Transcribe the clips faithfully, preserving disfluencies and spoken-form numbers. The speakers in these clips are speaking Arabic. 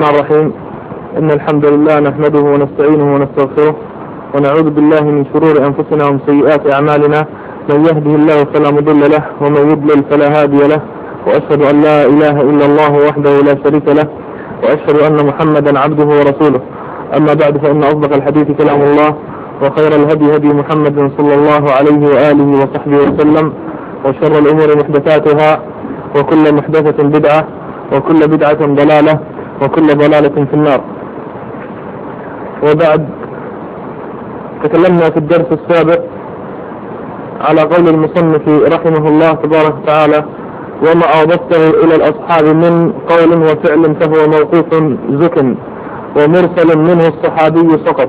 الرحمن الرحيم. إن الحمد لله نحمده ونستعينه ونستغفره ونعوذ بالله من شرور أنفسنا ومن سيئات أعمالنا. من يهده الله فلا مضل له ومن يضلل فلا هادي له، وأشهد أن لا إله إلا الله وحده لا شريك له، وأشهد أن محمدا عبده ورسوله. أما بعد، فإن أصدق الحديث كلام الله، وخير الهدي هدي محمد صلى الله عليه وآله وصحبه وسلم، وشر الأمور محدثاتها، وكل محدثة بدعة، وكل بدعة ضلالة، وكل ضلالة في النار. وبعد، تكلمنا في الدرس السابق على قول المصنف رحمه الله تبارك وتعالى: وما أضفته إلى الأصحاب من قول وفعل فهو موقوف زكن، ومرسل منه الصحابي سقط.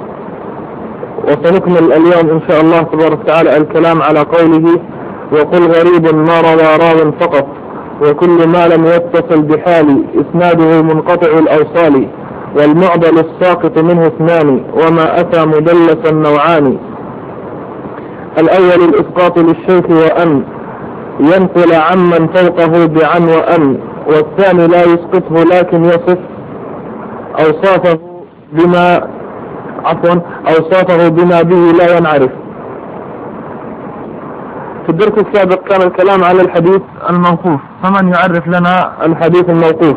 وسنكمل اليوم إن شاء الله تبارك وتعالى الكلام على قوله: وقل غريب ما روى راو فقط، وكل ما لم يتصل بحال إسناده منقطع الأوصال، والمعضل الساقط منه اثنان، وما أتى مدلسا نوعان. الأول الإسقاط للشيخ وأن ينقل عمن فوقه بعن وأن، والثاني لا يسقطه لكن يصف أوصافه بما عفوا أوصافه بما به لا ينعرف. في الدرس السابق كان الكلام على الحديث الموقوف، فمن يعرف لنا الحديث الموقوف؟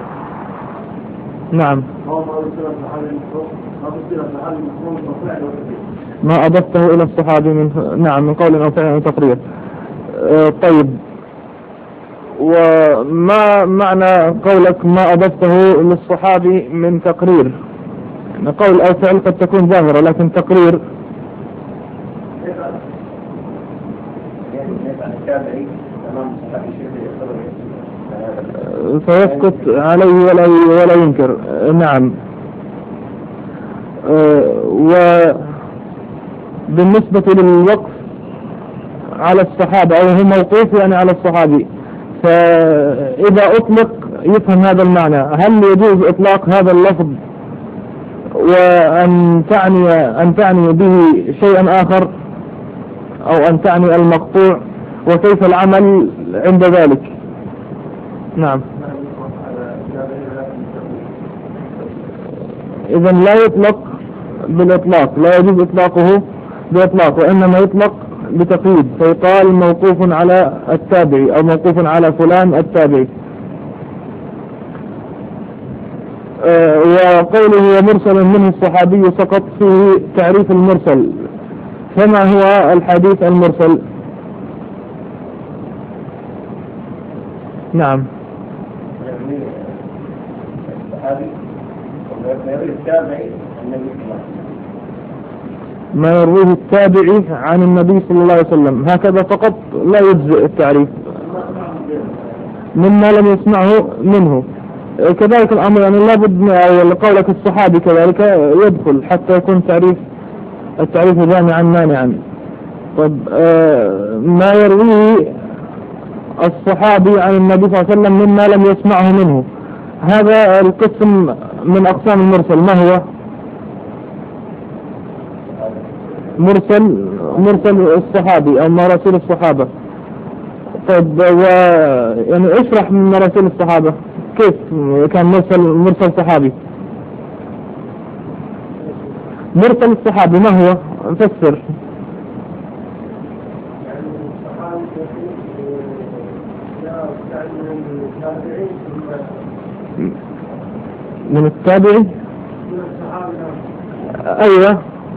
نعم. ما أضفته إلى الصحابي من نعم من قول أو فعل أو تقرير. أه طيب، وما معنى قولك ما أضفته للصحابي من تقرير؟ قول أو فعل قد تكون ظاهرة، لكن تقرير فيسكت عليه ولا ولا ينكر. نعم. وبالنسبة للوقف على الصحابة أو هو موقوف يعني على الصحابي، فإذا أطلق يفهم هذا المعنى. هل يجوز إطلاق هذا اللفظ وأن تعني أن تعني به شيئا آخر، أو أن تعني المقطوع؟ وكيف العمل عند ذلك؟ نعم. إذن لا يطلق بالإطلاق، لا يجوز إطلاقه بإطلاق، وإنما يطلق بتقييد، فيقال موقوف على التابعي أو موقوف على فلان التابعي. أه وقوله ومرسل منه الصحابي سقط فيه تعريف المرسل. فما هو الحديث المرسل؟ نعم. ما يرويه التابعي عن النبي صلى الله عليه وسلم، هكذا فقط لا يجزئ التعريف. مما لم يسمعه منه كذلك الأمر، يعني لابد أو قولك الصحابي كذلك يدخل حتى يكون تعريف التعريف جامعا مانعا. طب آه ما يرويه الصحابي عن النبي صلى الله عليه وسلم مما لم يسمعه منه، هذا القسم من أقسام المرسل. ما هو؟ مرسل مرسل الصحابي أو مراسيل الصحابة. طيب، و يعني اشرح من مراسيل الصحابة كيف كان مرسل مرسل صحابي؟ مرسل الصحابي ما هو؟ فسر. من التابعي؟ أيوة.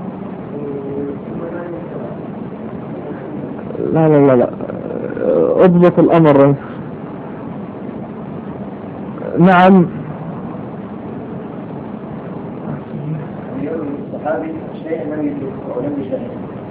لا لا لا لا اضبط الأمر. نعم. الصحابي شيء لم يدركه ولم يشاهده،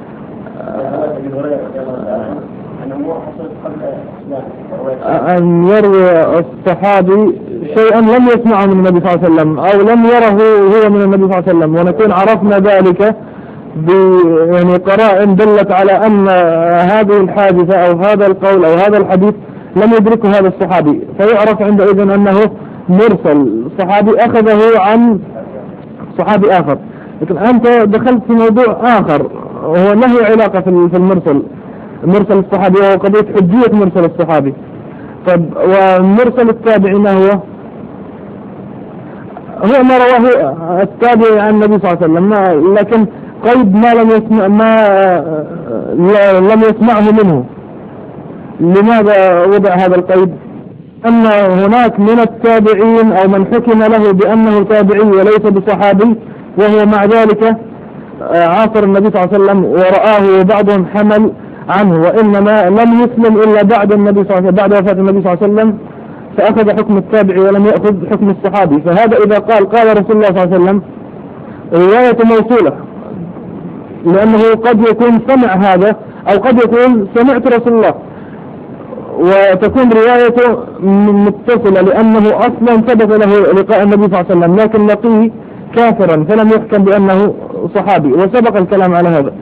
أن يروي الصحابي شيئا لم يسمعه من النبي صلى الله عليه وسلم أو لم يره هو من النبي صلى الله عليه وسلم، ونكون عرفنا ذلك ب يعني قرائن دلت على أن هذه الحادثة أو هذا القول أو هذا الحديث لم يدركه هذا الصحابي، فيعرف عندئذ أنه مرسل. صحابي أخذه عن صحابي آخر. لكن أنت دخلت في موضوع آخر وهو له علاقة في المرسل، مرسل الصحابي وهو قضية حجية مرسل الصحابي. طب ومرسل التابعي ما هو؟ هو ما رواه التابعي عن النبي صلى الله عليه وسلم، لكن قيد ما لم يسمع ما لم يسمعه منه. لماذا وضع هذا القيد؟ أن هناك من التابعين أو من حكم له بأنه تابعي وليس بصحابي، وهو مع ذلك عاصر النبي صلى الله عليه وسلم ورآه، وبعضهم حمل عنه، وإنما لم يسلم إلا بعد النبي صلى الله عليه وسلم، بعد وفاة النبي صلى الله عليه وسلم، فأخذ حكم التابعي ولم يأخذ حكم الصحابي. فهذا إذا قال قال رسول الله صلى الله عليه وسلم رواية موصولة، لأنه قد يكون سمع هذا أو قد يكون سمعت رسول الله، وتكون روايته متصلة لأنه أصلا ثبت له لقاء النبي صلى الله عليه وسلم، لكن لقيه كافرا فلم يحكم بأنه صحابي، وسبق الكلام على هذا.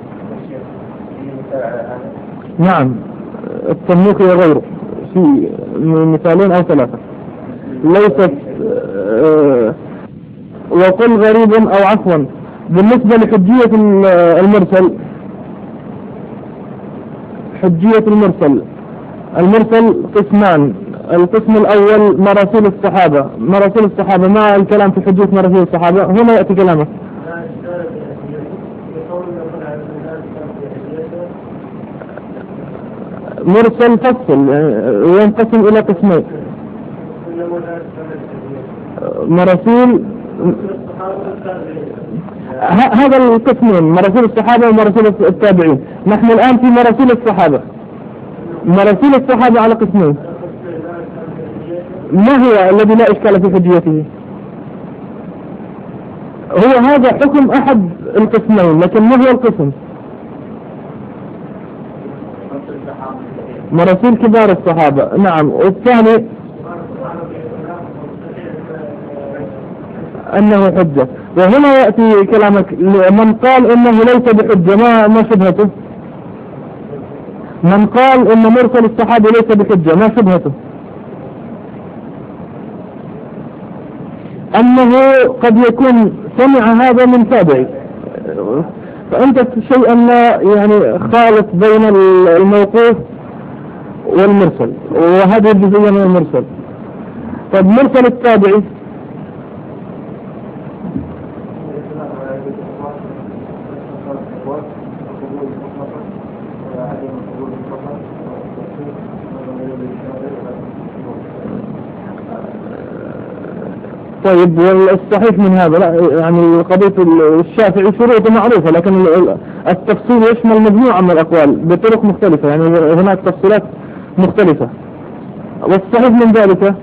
نعم، التنوخي وغيره في مثالين أو ثلاثة. ليست آه وقل غريب أو عفوا. بالنسبة لحجية المرسل، حجية المرسل المرسل قسمان. القسم الأول مراسيل الصحابة. مراسيل الصحابة، ما الكلام في حجية مراسيل الصحابة؟ هنا يأتي كلامه. مرسل فصل ينقسم إلى قسمين. مراسيل هذا القسمين، مراسيل الصحابة ومراسيل التابعين. نحن الآن في مراسيل الصحابة. مراسيل الصحابة على قسمين. ما هو الذي لا إشكال في حجيته؟ هو هذا حكم أحد القسمين، لكن ما هو القسم؟ مراسيل كبار الصحابة. نعم. والثاني أنه حجة. وهنا يأتي كلامك، من قال إنه ليس بحجة ما ما شبهته؟ من قال إن مرسل الصحابي ليس بحجة ما شبهته؟ أنه قد يكون سمع هذا من تابعي، فأنت شيئا ما يعني خالط بين الموقوف والمرسل، وهذه الجزئية من المرسل. طب مرسل التابعي طيب، والصحيح من هذا لا، يعني قضية الشافعي شروطه معروفة، لكن التفصيل يشمل مجموعة من الأقوال بطرق مختلفة، يعني هناك تفصيلات مختلفة. والصحيح من ذلك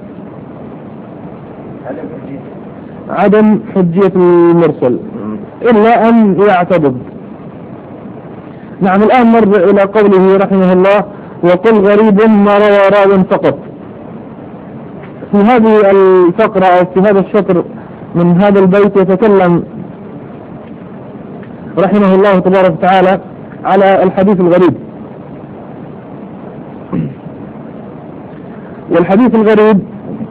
عدم حجية المرسل إلا أن يعتضد. نعم. الآن نرجع إلى قوله رحمه الله: وقل غريب ما روى راو فقط. في هذه الفقرة أو في هذا الشطر من هذا البيت يتكلم رحمه الله تبارك وتعالى على الحديث الغريب. والحديث الغريب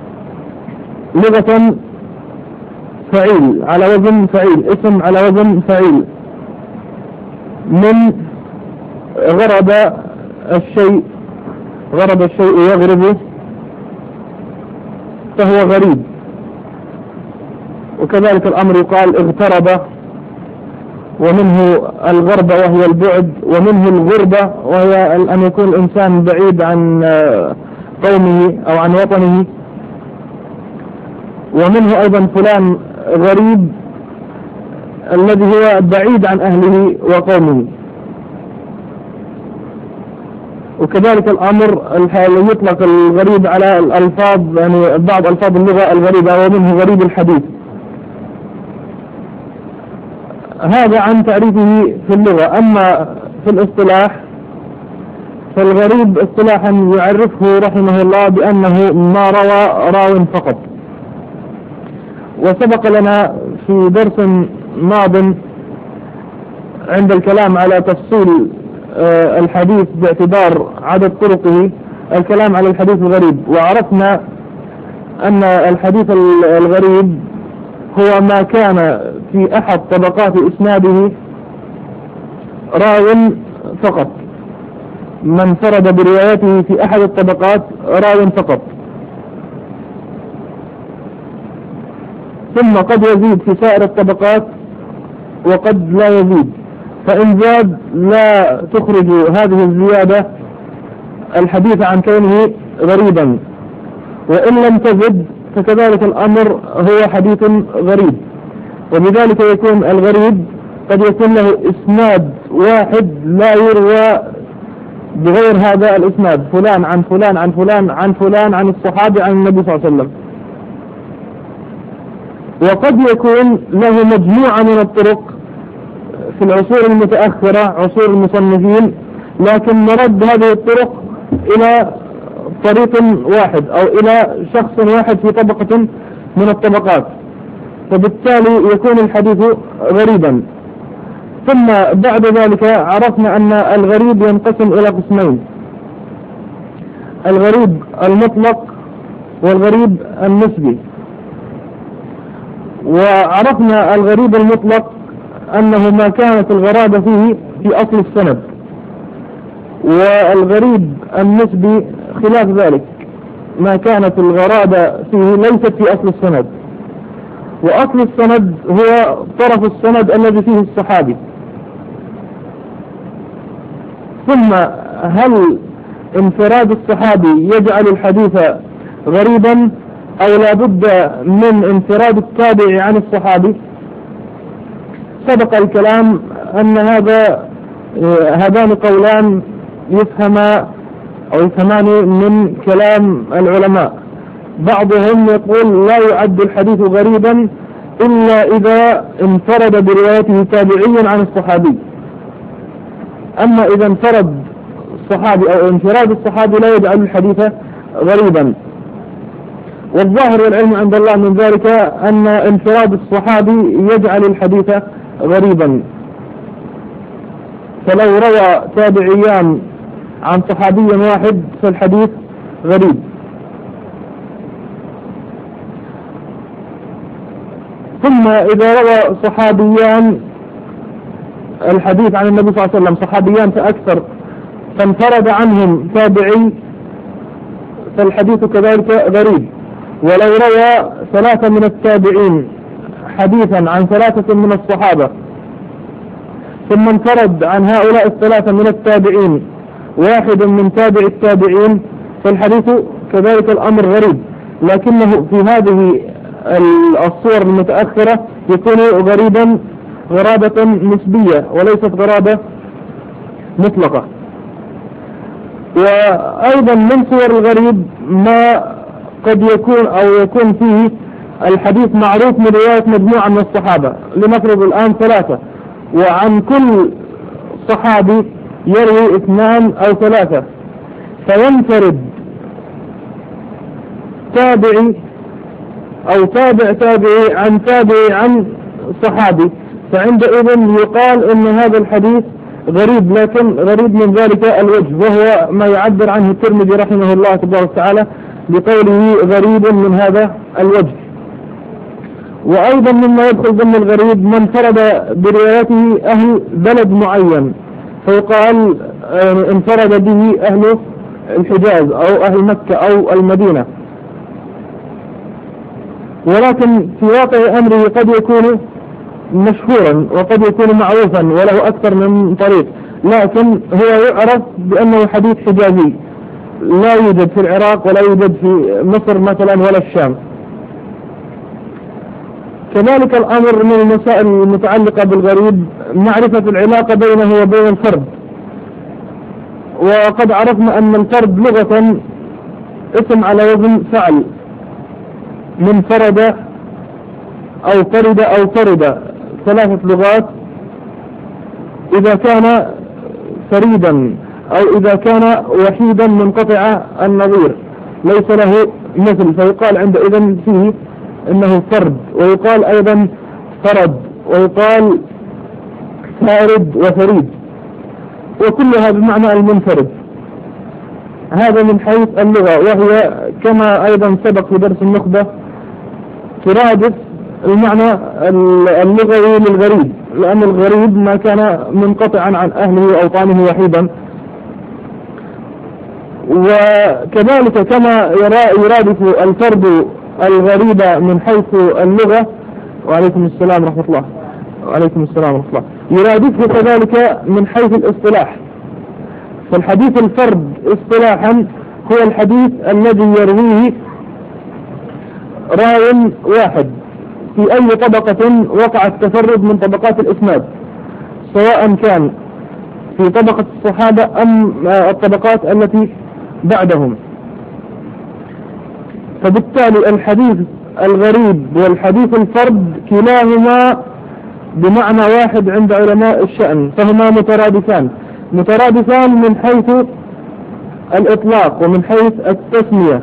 لغة فعيل، على وزن فعيل، اسم على وزن فعيل، من غرب الشيء، غرب الشيء يغرب فهو غريب. وكذلك الأمر يقال اغترب، ومنه الغربة وهي البعد، ومنه الغربة وهي أن يكون الإنسان بعيد عن قومه أو عن وطنه، ومنه أيضا فلان غريب الذي هو بعيد عن أهله وقومه. وكذلك الأمر يطلق الغريب على الألفاظ، يعني بعض ألفاظ اللغة الغريبة، ومنه غريب الحديث. هذا عن تعريفه في اللغة. أما في الاصطلاح فالغريب اصطلاحا يعرفه رحمه الله بأنه ما روى راو فقط. وسبق لنا في درس ماض عند الكلام على تفصيل الحديث باعتبار عدد طرقه الكلام على الحديث الغريب، وعرفنا أن الحديث الغريب هو ما كان في أحد طبقات إسناده راو فقط، من فرد بروايته في أحد الطبقات راو فقط. ثم قد يزيد في سائر الطبقات وقد لا يزيد، فإن زاد لا تخرج هذه الزيادة الحديث عن كونه غريبا، وإن لم تزد فكذلك الأمر هو حديث غريب. وبذلك يكون الغريب قد يكون له إسناد واحد لا يروى بغير هذا الإسناد، فلان عن فلان عن فلان عن فلان عن الصحابي عن النبي صلى الله عليه وسلم. وقد يكون له مجموعة من الطرق في العصور المتأخرة عصور المصنفين، لكن مرد هذه الطرق إلى طريق واحد أو إلى شخص واحد في طبقة من الطبقات، فبالتالي يكون الحديث غريبا. ثم بعد ذلك عرفنا أن الغريب ينقسم إلى قسمين: الغريب المطلق والغريب النسبي. وعرفنا الغريب المطلق أنه ما كانت الغرابة فيه في أصل السند، والغريب النسبي خلاف ذلك، ما كانت الغرابة فيه ليست في أصل السند. وأصل السند هو طرف السند الذي فيه الصحابي. ثم هل انفراد الصحابي يجعل الحديث غريبا أو لا بد من انفراد التابع عن الصحابي؟ سبق الكلام أن هذا هذان قولان يفهما أو يفهمان من كلام العلماء. بعضهم يقول لا يعد الحديث غريبا إلا إذا انفرد بروايته تابعيا عن الصحابي، أما إذا انفرد الصحابي أو انفراد الصحابي لا يجعل الحديث غريبا. والظاهر والعلم عند الله من ذلك أن انفراد الصحابي يجعل الحديث غريبا، فلو روى تابعيان عن صحابي واحد فالحديث غريب. ثم إذا روى صحابيان الحديث عن النبي صلى الله عليه وسلم، صحابيان فأكثر، فانفرد عنهم تابعي فالحديث كذلك غريب. ولو روى ثلاثة من التابعين حديثا عن ثلاثة من الصحابة ثم انفرد عن هؤلاء الثلاثة من التابعين واحد من تابع التابعين فالحديث كذلك الأمر غريب، لكنه في هذه الصور المتأخرة يكون غريبا غرابة نسبية وليست غرابة مطلقة. وأيضا من صور الغريب ما قد يكون أو يكون فيه الحديث معروف من رواية مجموعة من الصحابة، لنفرض الآن ثلاثة، وعن كل صحابي يروي اثنان أو ثلاثة، فينفرد تابعي أو تابع تابعي عن تابعي عن صحابي، فعندئذ يقال إن هذا الحديث غريب، لكن غريب من ذلك الوجه، وهو ما يعبر عنه الترمذي رحمه الله تبارك وتعالى بقوله غريب من هذا الوجه. وأيضا مما يدخل ضمن الغريب من انفرد بروايته أهل بلد معين، فيقال انفرد به أهل الحجاز أو أهل مكة أو المدينة، ولكن في واقع أمره قد يكون مشهورا وقد يكون معروفا وله أكثر من طريق، لكن هو يعرف بأنه حديث حجازي لا يوجد في العراق ولا يوجد في مصر مثلا ولا الشام. كذلك الأمر من المسائل المتعلقة بالغريب معرفة العلاقة بينه وبين الفرد. وقد عرفنا أن الفرد لغة اسم على وزن فعل، من فرد أو فرد أو فرد، ثلاثة لغات. إذا كان فريدا أو إذا كان وحيدا منقطع النظير ليس له مثل فيقال عندئذ فيه إنه فرد، ويقال أيضا فرد، ويقال فارد وفريد، وكلها بمعنى المنفرد. هذا من حيث اللغة، وهي كما أيضا سبق في درس النخبة ترادف المعنى اللغوي للغريب، لأن الغريب ما كان منقطعا عن أهله وأوطانه وحيدا. وكذلك كما يرادف الفرد الغريب من حيث اللغة وعليكم السلام ورحمة الله. وعليكم السلام ورحمة الله. يرادفه كذلك من حيث الاصطلاح. فالحديث الفرد اصطلاحا هو الحديث الذي يرويه راو واحد في أي طبقة وقع التفرد من طبقات الإسناد، سواء كان في طبقة الصحابة أم الطبقات التي بعدهم. فبالتالي الحديث الغريب والحديث الفرد كلاهما بمعنى واحد عند علماء الشأن، فهما مترادفان مترادفان من حيث الإطلاق ومن حيث التسمية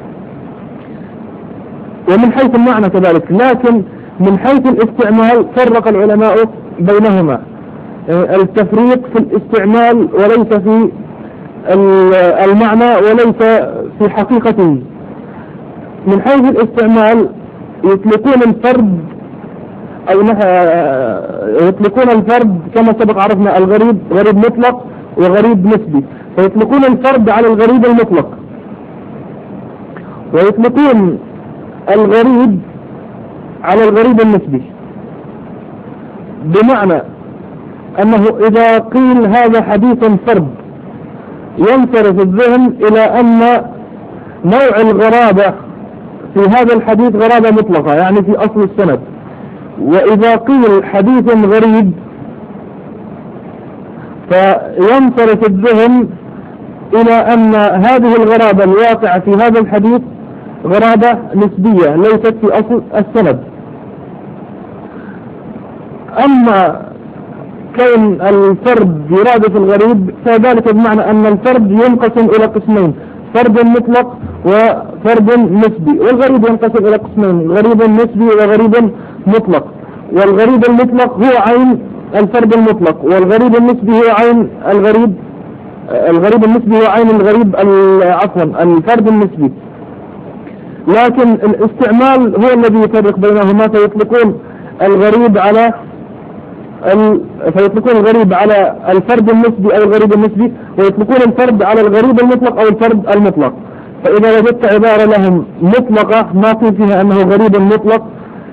ومن حيث المعنى كذلك، لكن من حيث الاستعمال فرق العلماء بينهما، التفريق في الاستعمال وليس في المعنى وليس في حقيقته. من حيث الاستعمال يطلقون الفرد أو يطلقون الفرد كما سبق عرفنا الغريب غريب مطلق وغريب نسبي، فيطلقون الفرد على الغريب المطلق، ويطلقون الغريب على الغريب النسبي، بمعنى أنه إذا قيل هذا حديث فرد ينصرف الذهن إلى أن نوع الغرابة في هذا الحديث غرابة مطلقة يعني في أصل السند. وإذا قيل حديث غريب فينصرف الذهن إلى أن هذه الغرابة الواقعة في هذا الحديث غرابة نسبية ليست في أصل السند. أما كون الفرد يرادف الغريب فذلك بمعنى أن الفرد ينقسم إلى قسمين، فرد مطلق وفرد نسبي، والغريب ينقسم إلى قسمين، غريب نسبي وغريب مطلق. والغريب المطلق هو عين الفرد المطلق، والغريب النسبي هو عين الغريب الغريب النسبي هو عين الغريب عفوا الفرد النسبي. لكن الاستعمال هو الذي يفرق بينهما، فيطلقون الغريب على ال... فيطلقون الغريب على الفرد النسبي أو الغريب النسبي، ويطلقون الفرد على الغريب المطلق أو الفرد المطلق. فإذا وجدت عبارة لهم مطلقة ما قيل فيها أنه غريب مطلق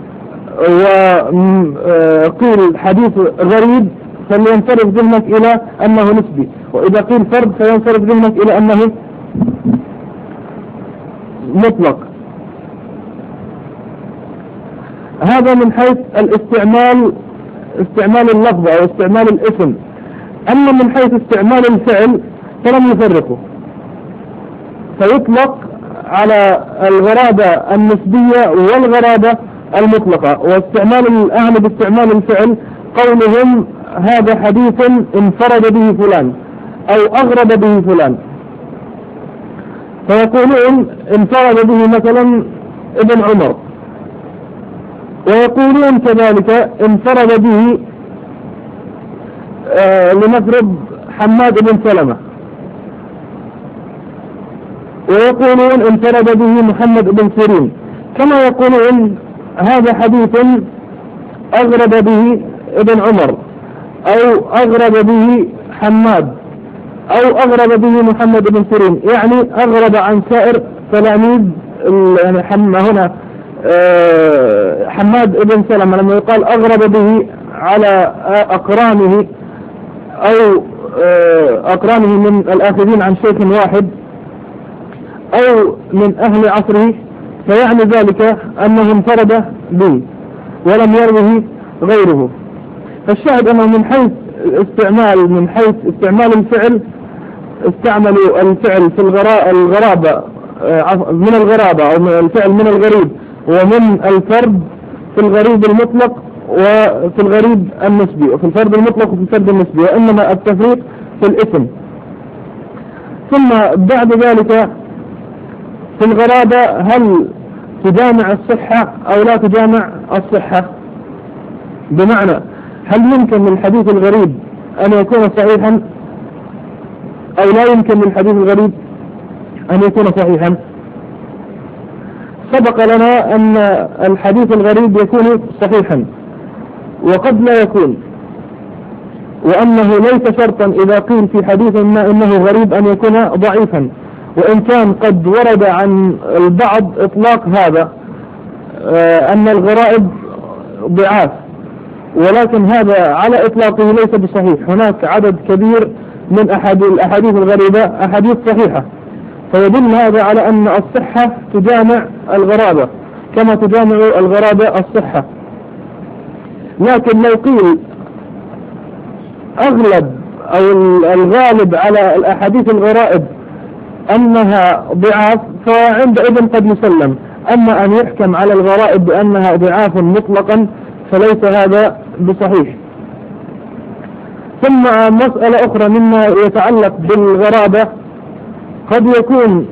وقيل حديث غريب فلينصرف ذهنك إلى أنه نسبي، وإذا قيل فرد فينصرف ذهنك إلى أنه مطلق. هذا من حيث الاستعمال، استعمال اللفظ أو استعمال الاسم. أما من حيث استعمال الفعل فلم يفرقوا، فيطلق على الغرابة النسبية والغرابة المطلقة. واستعمال الأهل باستعمال الفعل قولهم هذا حديث انفرد به فلان أو أغرب به فلان، فيقولون انفرد به مثلا ابن عمر، ويقولون كذلك انفرد به آه لنفرض حماد بن سلمة، ويقولون انفرد به محمد بن سيرين، كما يقولون هذا حديث أغرب به ابن عمر أو أغرب به حماد أو أغرب به محمد بن سيرين، يعني أغرب عن سائر تلاميذ هنا حماد بن سلمة. لما يقال أغرب به على أقرانه أو أقرانه من الآخذين عن شيخ واحد أو من أهل عصره، فيعني ذلك أنه انفرد به ولم يروه غيره. فالشاهد أنه من حيث استعمال من حيث استعمال الفعل استعملوا الفعل في الغرابة من الغرابة أو الفعل من الغريب ومن الفرد في الغريب المطلق وفي الغريب النسبي، وفي الفرد المطلق وفي الفرد النسبي، وإنما التفريق في الاسم. ثم بعد ذلك في الغرابة هل تجامع الصحة أو لا تجامع الصحة؟ بمعنى هل يمكن للحديث الغريب أن يكون صحيحا أو لا يمكن للحديث الغريب أن يكون صحيحا؟ سبق لنا أن الحديث الغريب يكون صحيحا وقد لا يكون، وأنه ليس شرطا إذا قيل في حديث ما إنه غريب أن يكون ضعيفا، وإن كان قد ورد عن البعض إطلاق هذا أن الغرائب ضعاف، ولكن هذا على إطلاقه ليس بصحيح. هناك عدد كبير من الأحاديث الغريبة أحاديث صحيحة، فيدل هذا على أن الصحة تجامع الغرابة كما تجامع الغرابة الصحة. لكن لو قيل أغلب أو الغالب على الأحاديث الغرائب أنها ضعاف فعندئذ قد يسلم. أما أن يحكم على الغرائب بأنها ضعاف مطلقا فليس هذا بصحيح. ثم مسألة أخرى مما يتعلق بالغرابة، قد يكون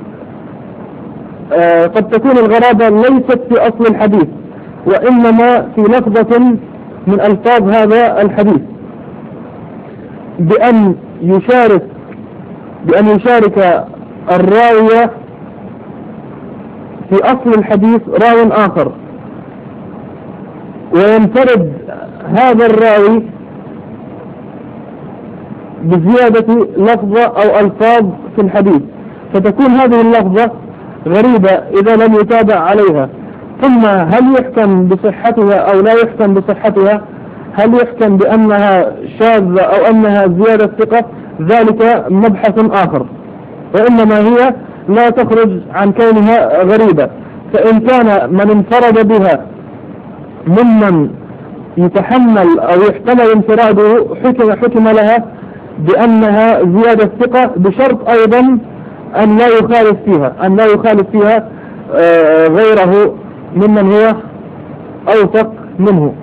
آه قد تكون الغرابة ليست في أصل الحديث، وإنما في لفظة من ألفاظ هذا الحديث، بأن يشارك بأن يشارك الراوية في أصل الحديث راو آخر، وينفرد هذا الراوي بزيادة لفظة أو ألفاظ في الحديث، فتكون هذه اللفظة غريبة إذا لم يتابع عليها. ثم هل يحكم بصحتها أو لا يحكم بصحتها؟ هل يحكم بأنها شاذة أو أنها زيادة ثقة؟ ذلك مبحث آخر، وإنما هي لا تخرج عن كونها غريبة. فإن كان من انفرد بها ممن يتحمل أو يحتمل انفراده حكم, حكم لها بأنها زيادة ثقة، بشرط أيضا أن لا يخالف فيها أن لا يخالف فيها غيره ممن هو أوثق منه،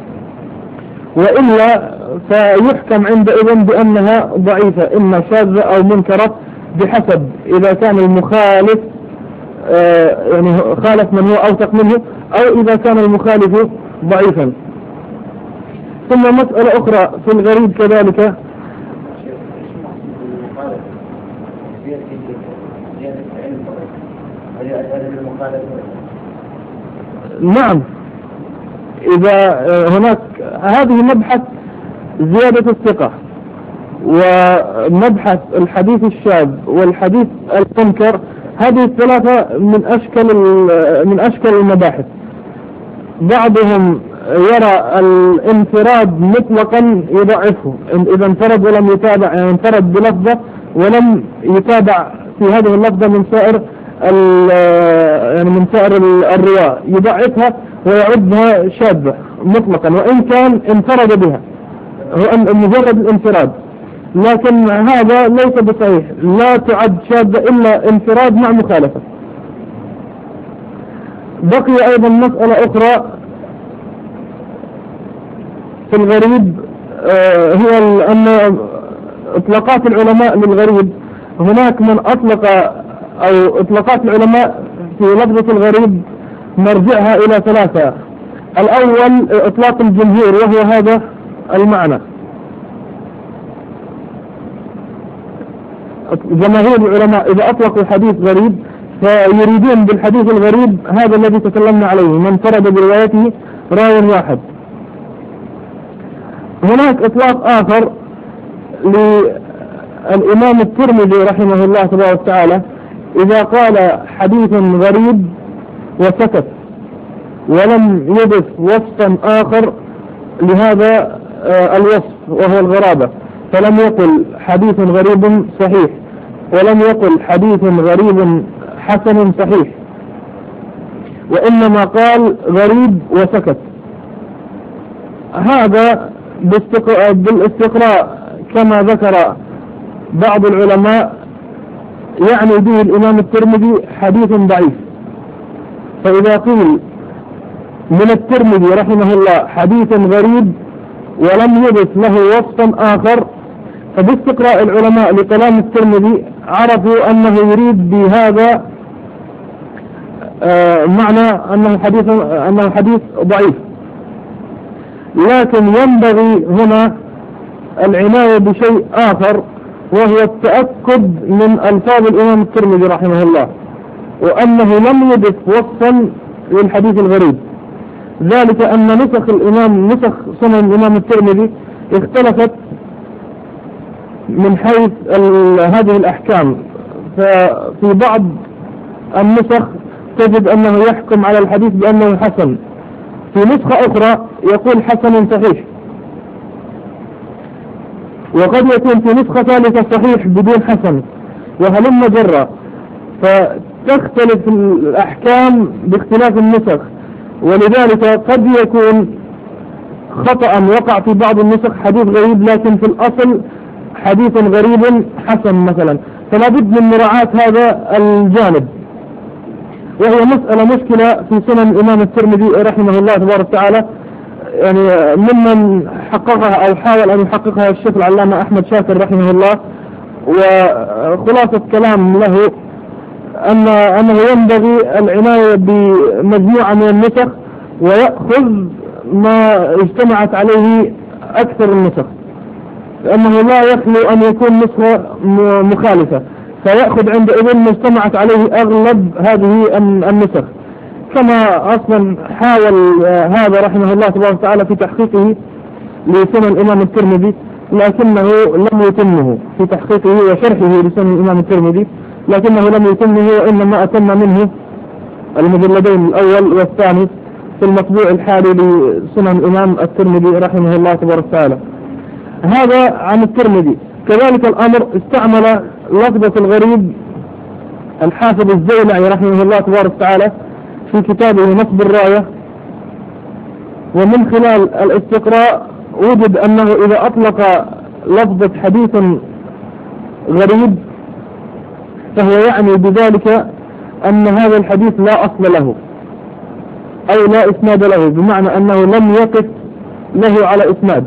وإلا فيحكم عندئذ بأنها ضعيفة إما شاذة أو منكرة، بحسب إذا كان المخالف يعني خالف من هو أوثق منه، أو إذا كان المخالف ضعيفا. ثم مسألة أخرى في الغريب كذلك، نعم، إذا هناك هذه مبحث زيادة الثقة ومبحث الحديث الشاذ والحديث المنكر، هذه الثلاثة من أشكال من أشكال المباحث. بعضهم يرى الانفراد مطلقا يضعفه، إذا انفرد ولم يتابع، يعني انفرد بلفظة ولم يتابع في هذه اللفظة من سائر يعني من سائر الرواة، يضعفها ويعدها شاذة مطلقا وإن كان انفرد بها، هو مجرد الانفراد. لكن هذا ليس بصحيح، لا تعد شاذة إلا انفراد مع مخالفة. بقي أيضا مسألة أخرى في الغريب، آه هي أن اطلاقات العلماء للغريب، هناك من أطلق أو اطلاقات العلماء في لفظة الغريب مرجعها إلى ثلاثة. الأول اطلاق الجمهور وهو هذا المعنى، جماهير العلماء إذا أطلقوا حديث غريب فيريدون بالحديث الغريب هذا الذي تكلمنا عليه، من فرد بروايته راو واحد. هناك إطلاق آخر للإمام الترمذي رحمه الله تبارك وتعالى، إذا قال حديث غريب وسكت ولم يضف وصفا آخر لهذا الوصف وهو الغرابة، فلم يقل حديث غريب صحيح ولم يقل حديث غريب حسن صحيح، وإنما قال غريب وسكت. هذا بالاستقراء كما ذكر بعض العلماء يعني به الإمام الترمذي حديث ضعيف. فإذا قيل من الترمذي رحمه الله حديث غريب ولم يضف له وصفا آخر، فباستقراء العلماء لكلام الترمذي عرفوا أنه يريد بهذا آه معنى أنه حديث أنه حديث ضعيف. لكن ينبغي هنا العناية بشيء آخر، وهو التأكد من ألفاظ الإمام الترمذي رحمه الله، وأنه لم يضف وصفا للحديث الغريب. ذلك أن نسخ الإمام نسخ سنن الإمام الترمذي اختلفت من حيث هذه الأحكام، ففي بعض النسخ تجد أنه يحكم على الحديث بأنه حسن، في نسخة أخرى يقول حسن صحيح، وقد يكون في نسخة ثالثة صحيح بدون حسن، وهلم جرى. فتختلف الأحكام باختلاف النسخ، ولذلك قد يكون خطأ وقع في بعض النسخ حديث غريب، لكن في الأصل حديث غريب حسن مثلا، فلا بد من مراعاة هذا الجانب. وهي مسألة مشكلة في سنن الإمام الترمذي رحمه الله تبارك وتعالى، يعني ممن حققها أو حاول أن يحققها الشيخ العلامة أحمد شاكر رحمه الله. وخلاصة كلام له أن أنه ينبغي العناية بمجموعة من النسخ ويأخذ ما اجتمعت عليه أكثر النسخ، لأنه لا يخلو أن يكون نسخة مخالفة، فيأخذ عندئذ ما اجتمعت عليه أغلب هذه النسخ. كما أصلا حاول هذا رحمه الله تبارك وتعالى في تحقيقه لسنن الإمام الترمذي، لكنه لم يتمه في تحقيقه وشرحه لسنن الإمام الترمذي، لكنه لم يتمه، وإنما أتم منه المجلدين الأول والثاني في المطبوع الحالي لسنن الإمام الترمذي رحمه الله تبارك وتعالى. هذا عن الترمذي. كذلك الأمر استعمل لفظة الغريب الحافظ الزيلعي رحمه الله تبارك وتعالى في كتابه نصب الراية، ومن خلال الاستقراء وجد أنه إذا أطلق لفظة حديث غريب فهو يعني بذلك أن هذا الحديث لا أصل له أو لا إسناد له، بمعنى أنه لم يقف له على إسناد.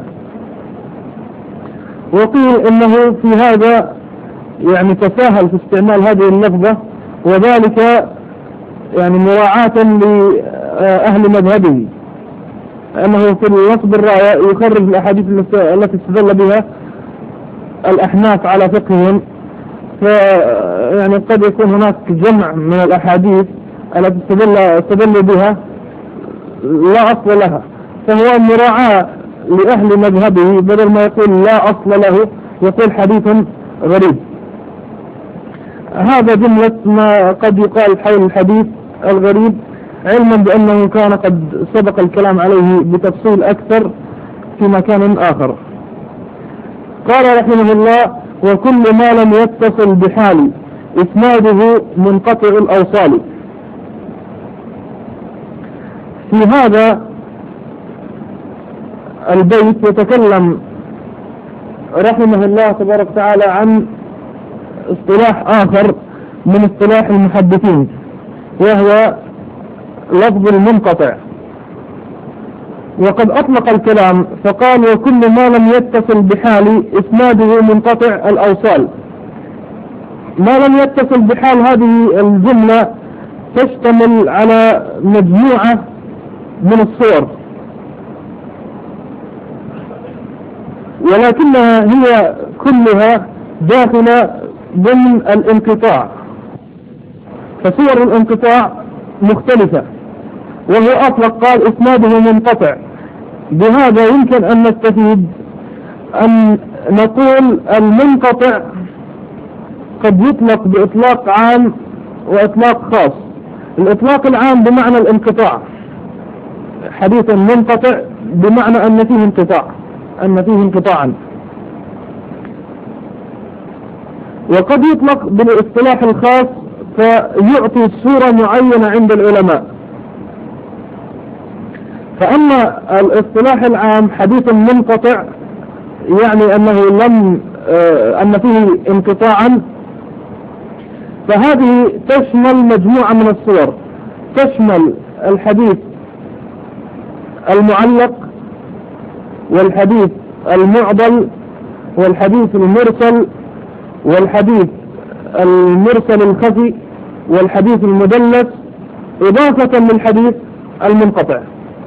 وقيل إنه في هذا يعني تساهل في استعمال هذه اللفظة، وذلك يعني مراعاة لأهل مذهبه، أنه في نصب الراية يخرج الأحاديث التي استدل بها الأحناف على فقههم، فيعني قد يكون هناك جمع من الأحاديث التي استدل بها لا أصل لها، فهو مراعاة لأهل مذهبه، بدل ما يقول لا أصل له يقول حديث غريب. هذا جملة ما قد يقال حول الحديث الغريب، علما بأنه كان قد سبق الكلام عليه بتفصيل أكثر في مكان آخر. قال رحمه الله: وكل ما لم يتصل بحال إسناده منقطع الأوصال. في هذا البيت يتكلم رحمه الله تبارك وتعالى عن اصطلاح آخر من اصطلاح المحدثين، وهو لفظ المنقطع. وقد أطلق الكلام فقال: وكل ما لم يتصل بحال إسناده منقطع الأوصال. ما لم يتصل بحال هذه الجملة تشتمل على مجموعة من الصور، ولكنها هي كلها داخلة ضمن الانقطاع، فصور الانقطاع مختلفة، وهو أطلق قال إسناده منقطع. بهذا يمكن أن نستفيد أن نقول المنقطع قد يطلق بإطلاق عام وإطلاق خاص. الإطلاق العام بمعنى الانقطاع، حديث منقطع بمعنى أن فيه انقطاع أن فيه انقطاعا. وقد يطلق بالاصطلاح الخاص فيعطي صورة معينة عند العلماء. فأما الاصطلاح العام حديث منقطع يعني أنه لم أن فيه انقطاعا، فهذه تشمل مجموعة من الصور، تشمل الحديث المعلق والحديث المعضل والحديث المرسل والحديث المرسل الخفي والحديث المدلس، إضافة للحديث المنقطع.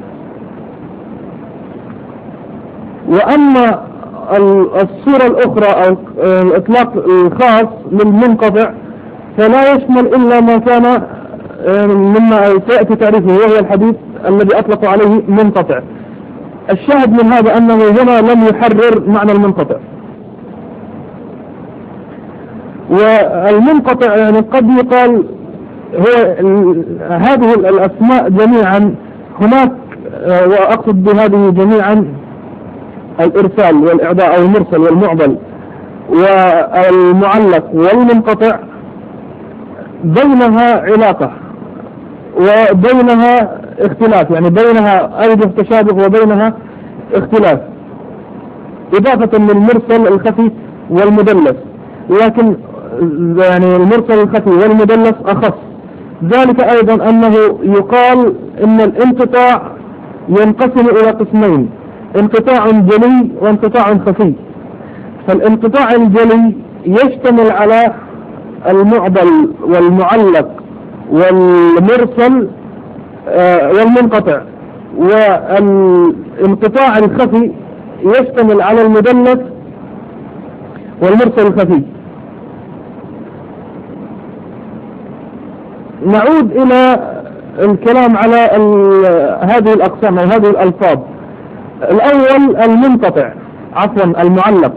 وأما الصورة الأخرى أو الإطلاق الخاص للمنقطع فلا يشمل إلا ما كان مما سيأتي تعريفه، وهو الحديث الذي أطلقوا عليه منقطع. الشاهد من هذا أنه هنا لم يحرر معنى المنقطع. والمنقطع يعني قد يقال هو هذه الأسماء جميعا هناك وأقصد بهذه جميعا الإرسال والإعضاء أو المرسل والمعضل والمعلق والمنقطع بينها علاقة وبينها اختلاف، يعني بينها أوجه تشابه وبينها اختلاف، إضافة للمرسل الخفي والمدلس، لكن يعني المرسل الخفي والمدلس أخص. ذلك أيضا أنه يقال إن الانقطاع ينقسم إلى قسمين: انقطاع جلي وانقطاع خفي. فالانقطاع الجلي يشتمل على المعضل والمعلق والمرسل والمنقطع، والانقطاع الخفي يشتمل على المدلس والمرسل الخفي. نعود إلى الكلام على هذه الأقسام أو هذه الألفاظ. الأول المنقطع، عفوا المعلق.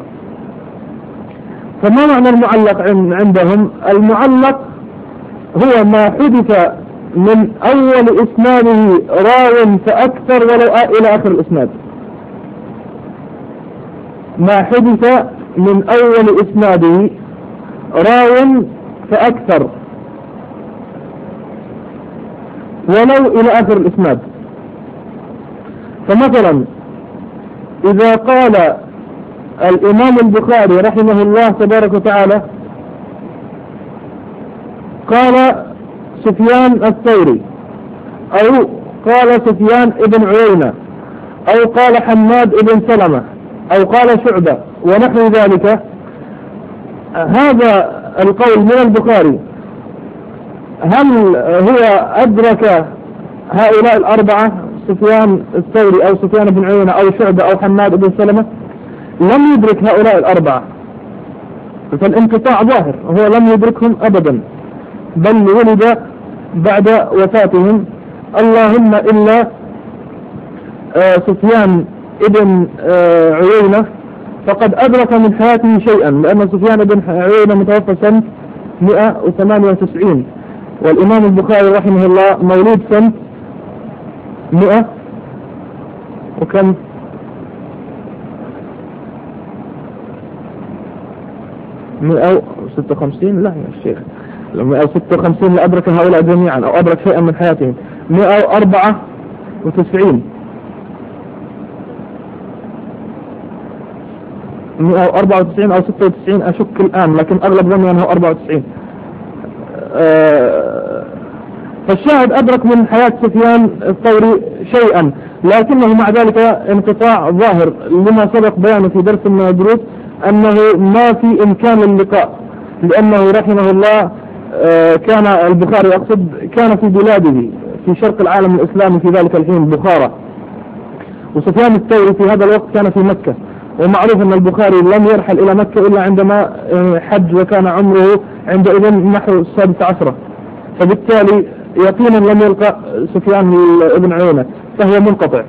فما معنى المعلق عندهم؟ المعلق هو ما حدث من أول إسناده راو فأكثر ولو إلى آخر الإسناد. ما حدث من أول إسناده راو فأكثر ولو إلى آخر الإسناد. فمثلا إذا قال الإمام البخاري رحمه الله تبارك وتعالى قال سفيان الثوري، أو قال سفيان ابن عيينة، أو قال حماد ابن سلمة، أو قال شعبة ونحو ذلك، هذا القول من البخاري هل هو أدرك هؤلاء الأربعة، سفيان الثوري أو سفيان بن عيينة أو شعبة أو حماد بن سلمة؟ لم يدرك هؤلاء الأربعة، فالانقطاع ظاهر، هو لم يدركهم أبدا، بل ولد بعد وفاتهم، اللهم إلا سفيان ابن عيينة فقد أدرك من حياته شيئا، لأن سفيان بن عيينة متوفى سنة مئة وثمانية وتسعين، والإمام البخاري رحمه الله مولود سنة مئة وكم مئة وستة وخمسين. لا يا شيخ، مئة وستة وخمسين لأدرك هؤلاء جميعا أو أدرك شيئا من حياتهم. مئة وأربعة وتسعين مئة وأربعة وتسعين أو ستة وتسعين أشك الآن، لكن أغلب ظني أنه أربعة وتسعين. أه فالشاهد أدرك من حياة سفيان الثوري شيئا، لكنه مع ذلك انقطاع ظاهر، لما سبق بيانه في درس من الدروس أنه ما في إمكان اللقاء، لأنه رحمه الله كان البخاري أقصد كان في بلاده في شرق العالم الإسلامي في ذلك الحين بخارى، وسفيان الثوري في هذا الوقت كان في مكة، ومعروف أن البخاري لم يرحل إلى مكة إلا عندما حج وكان عمره عندئذ نحو السادسة عشرة، فبالتالي يقينا لم يلقى سفيان ابن عيينة، فهو منقطع.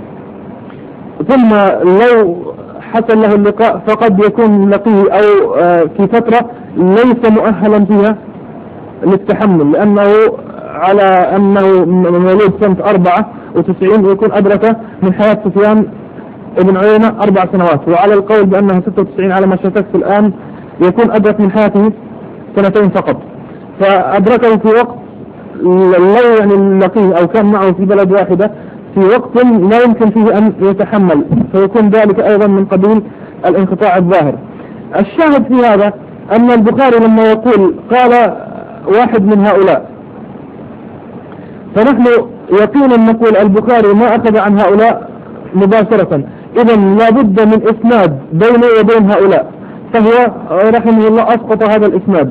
ثم لو حصل له اللقاء فقد يكون لقيه أو في فترة ليس مؤهلا فيها للتحمل، لأنه على أنه مولود سنة أربعة وتسعين يكون أدرك من حياة سفيان ابن عيينة أربع سنوات، وعلى القول بأنها ستة وتسعين على ما شككت الآن يكون أدرك من حياته سنتين فقط، فأدركه في وقت لو يعني لقيه أو كان معه في بلد واحدة في وقت لا يمكن فيه أن يتحمل، فيكون ذلك أيضا من قبيل الانقطاع الظاهر. الشاهد في هذا أن البخاري لما يقول قال واحد من هؤلاء، فنحن يقينا نقول البخاري ما أخذ عن هؤلاء مباشرة، إذا لا بد من إسناد بينه وبين هؤلاء، فهو رحمه الله أسقط هذا الإسناد.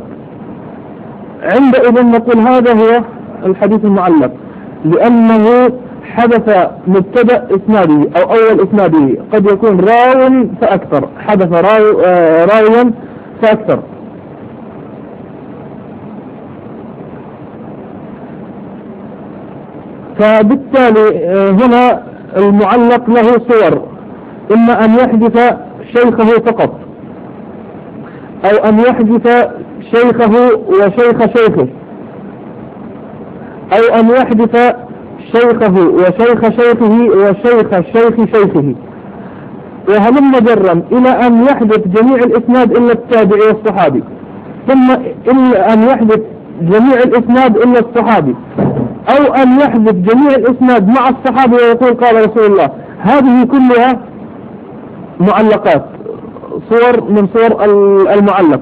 عندئذ نقول هذا هو الحديث المعلق، لأنه حدث مبتدأ إسناده أو أول إسناده، قد يكون راو فأكثر، حدث راو راويا فأكثر. فبالتالي هنا المعلق له صور، إما أن يحدث شيخه فقط، أو أن يحدث شيخه وشيخ شيخه، أو أن يحدث شيخه وشيخ شيخه وشيخ شيخ شيخه، وهلم جرا إلى أن يحدث جميع الإسناد إلا التابعي والصحابي، ثم إلا أن يحدث جميع الإسناد إلا الصحابي، أو أن يحدث جميع الإسناد مع الصحابي ويقول قال رسول الله. هذه كلها معلقات، صور من صور المعلق.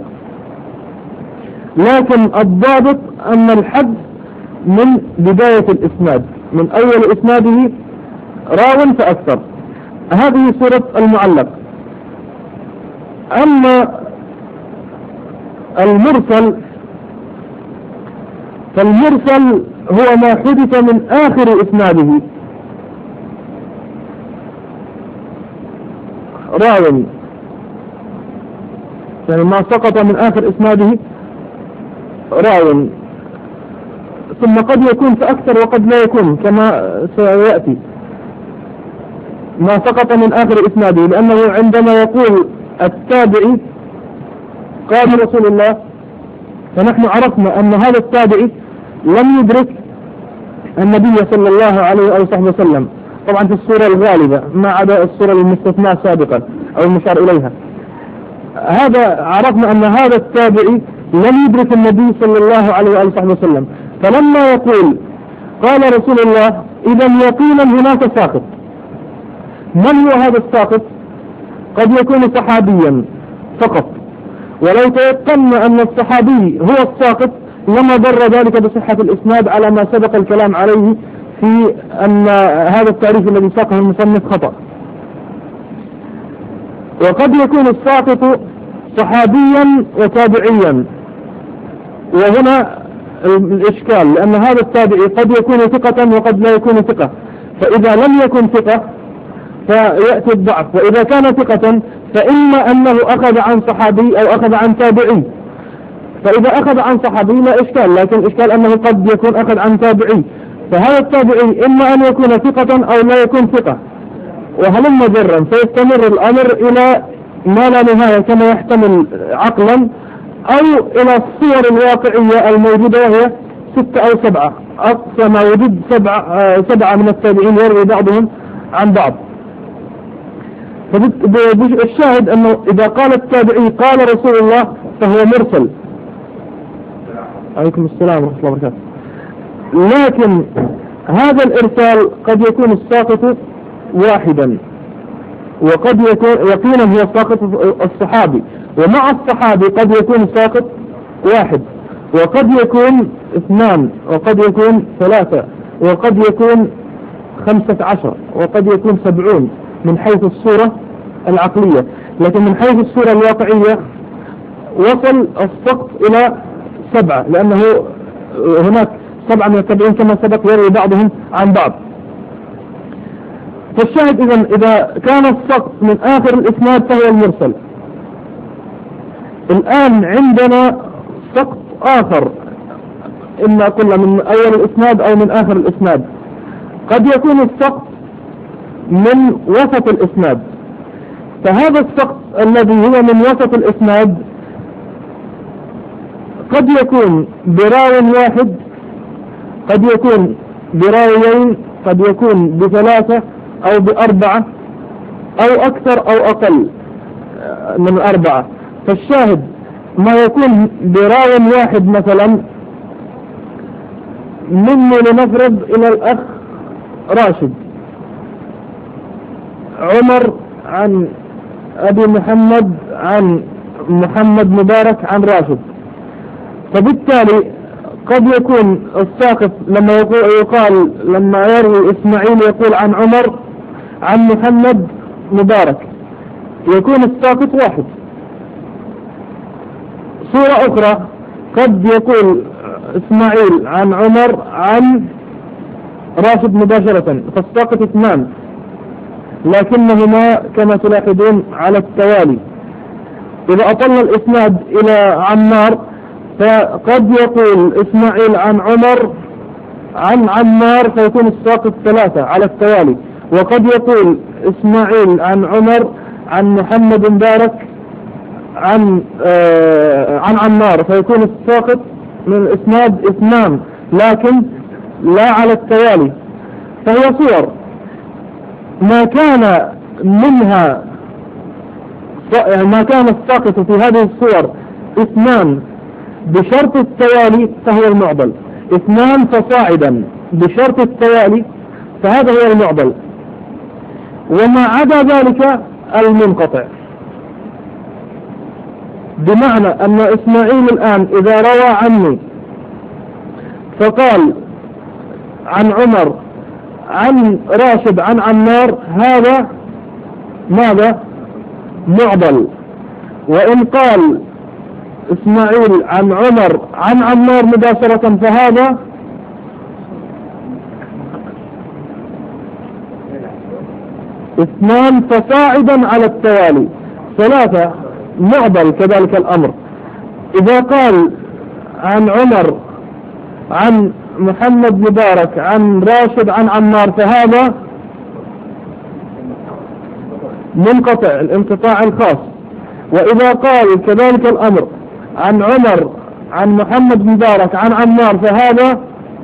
لكن الضابط أن الحد من بداية الإسناد، من أول إسناده راو فأكثر. هذه صورة المعلق. أما المرسل فالمرسل هو ما حدث من آخر إسناده، راو يعني ما سقط من آخر إسناده راو، ثم قد يكون فأكثر وقد لا يكون كما سيأتي ما سقط من آخر إسناده، لأنه عندما يقول التابعي قال رسول الله فنحن عرفنا أن هذا التابعي لم يدرك النبي صلى الله عليه وصحبه وسلم، طبعا في الصورة الغالبة ما عدا الصورة المستثناة سابقا أو المشار إليها. هذا عرفنا أن هذا التابعي لم يدرك النبي صلى الله عليه وصحبه وسلم، فلما يقول قال رسول الله إذا يقينا هناك ساقط. من هو هذا الساقط؟ قد يكون صحابيا فقط، ولو تيقنا أن الصحابي هو الساقط لما ضر ذلك بصحة الإسناد على ما سبق الكلام عليه في أن هذا التعريف الذي ساقه المصنف خطأ. وقد يكون الساقط صحابيا وتابعيا، وهنا الإشكال، لأن هذا التابعي قد يكون ثقة وقد لا يكون ثقة، فإذا لم يكن ثقة فيأتي الضعف، وإذا كان ثقة فإما أنه أخذ عن صحابي أو أخذ عن تابعي، فإذا أخذ عن صحابي لا إشكال، لكن الإشكال أنه قد يكون أخذ عن تابعي، فهذا التابعي إما أن يكون ثقة أو لا يكون ثقة، وهلم جرا فيستمر الأمر إلى ما لا نهاية كما يحتمل عقلا، أو إلى الصور الواقعية الموجودة وهي ستة أو سبعة، أقصى ما وجد سبعة, سبعة من التابعين يروي بعضهم عن بعض. فالشاهد أنه إذا قال التابعي قال رسول الله فهو مرسل. عليكم السلام ورحمة الله وبركاته. لكن هذا الإرسال قد يكون الساقط واحدا، وقد يكون يقينا هو الساقط الصحابي، ومع الصحابي قد يكون الساقط واحد، وقد يكون اثنان، وقد يكون ثلاثة، وقد يكون خمسة عشر، وقد يكون سبعون من حيث الصورة العقلية، لكن من حيث الصورة الواقعية وصل السقط إلى سبعة، لأنه هناك سبعة من التابعين كما سبق يروي بعضهم عن بعض. فالشاهد إذن إذا كان السقط من آخر الإسناد فهو المرسل. الآن عندنا سقط آخر، إما قلنا من أول الإسناد أو من آخر الإسناد. قد يكون السقط من وسط الإسناد، فهذا السقط الذي هو من وسط الإسناد قد يكون براو واحد، قد يكون براويين، قد يكون بثلاثة أو بأربعة أو أكثر أو أقل من أربعة. فالشاهد ما يكون براو واحد مثلا مني لنفرض إلى الأخ راشد، عمر عن أبي محمد عن محمد مبارك عن راشد، فبالتالي قد يكون الساقط لما يقال لما يروي إسماعيل يقول عن عمر عن محمد مبارك يكون الساقط واحد. صورة أخرى قد يقول إسماعيل عن عمر عن راشد مباشرة فالساقط اثنان، لكنهما كما تلاحظون على التوالي. إذا أطلنا الإسناد إلى عمار فقد يقول إسماعيل عن عمر عن عمار فيكون الساقط ثلاثة على التوالي، وقد يقول إسماعيل عن عمر عن محمد مبارك عن آه عن عمار فيكون الساقط من الإسناد اثنان، لكن لا على التوالي. فهي صور ما كان منها ما كان الساقط في هذه الصور اثنان بشرط التوالي فهو المعضل، اثنان فصاعدا بشرط التوالي فهذا هو المعضل، وما عدا ذلك المنقطع. بمعنى أن إسماعيل الآن إذا روى عني فقال عن عمر عن راشد عن عمار، هذا ماذا؟ معضل. وإن قال إسماعيل عن عمر عن عمار مباشرة فهذا اثنان فصاعدا على التوالي. ثلاثة معضل كذلك الأمر. إذا قال عن عمر عن محمد مبارك عن راشد عن عمار فهذا منقطع الانقطاع الخاص. وإذا قال كذلك الأمر عن عمر عن محمد مبارك عن عمار فهذا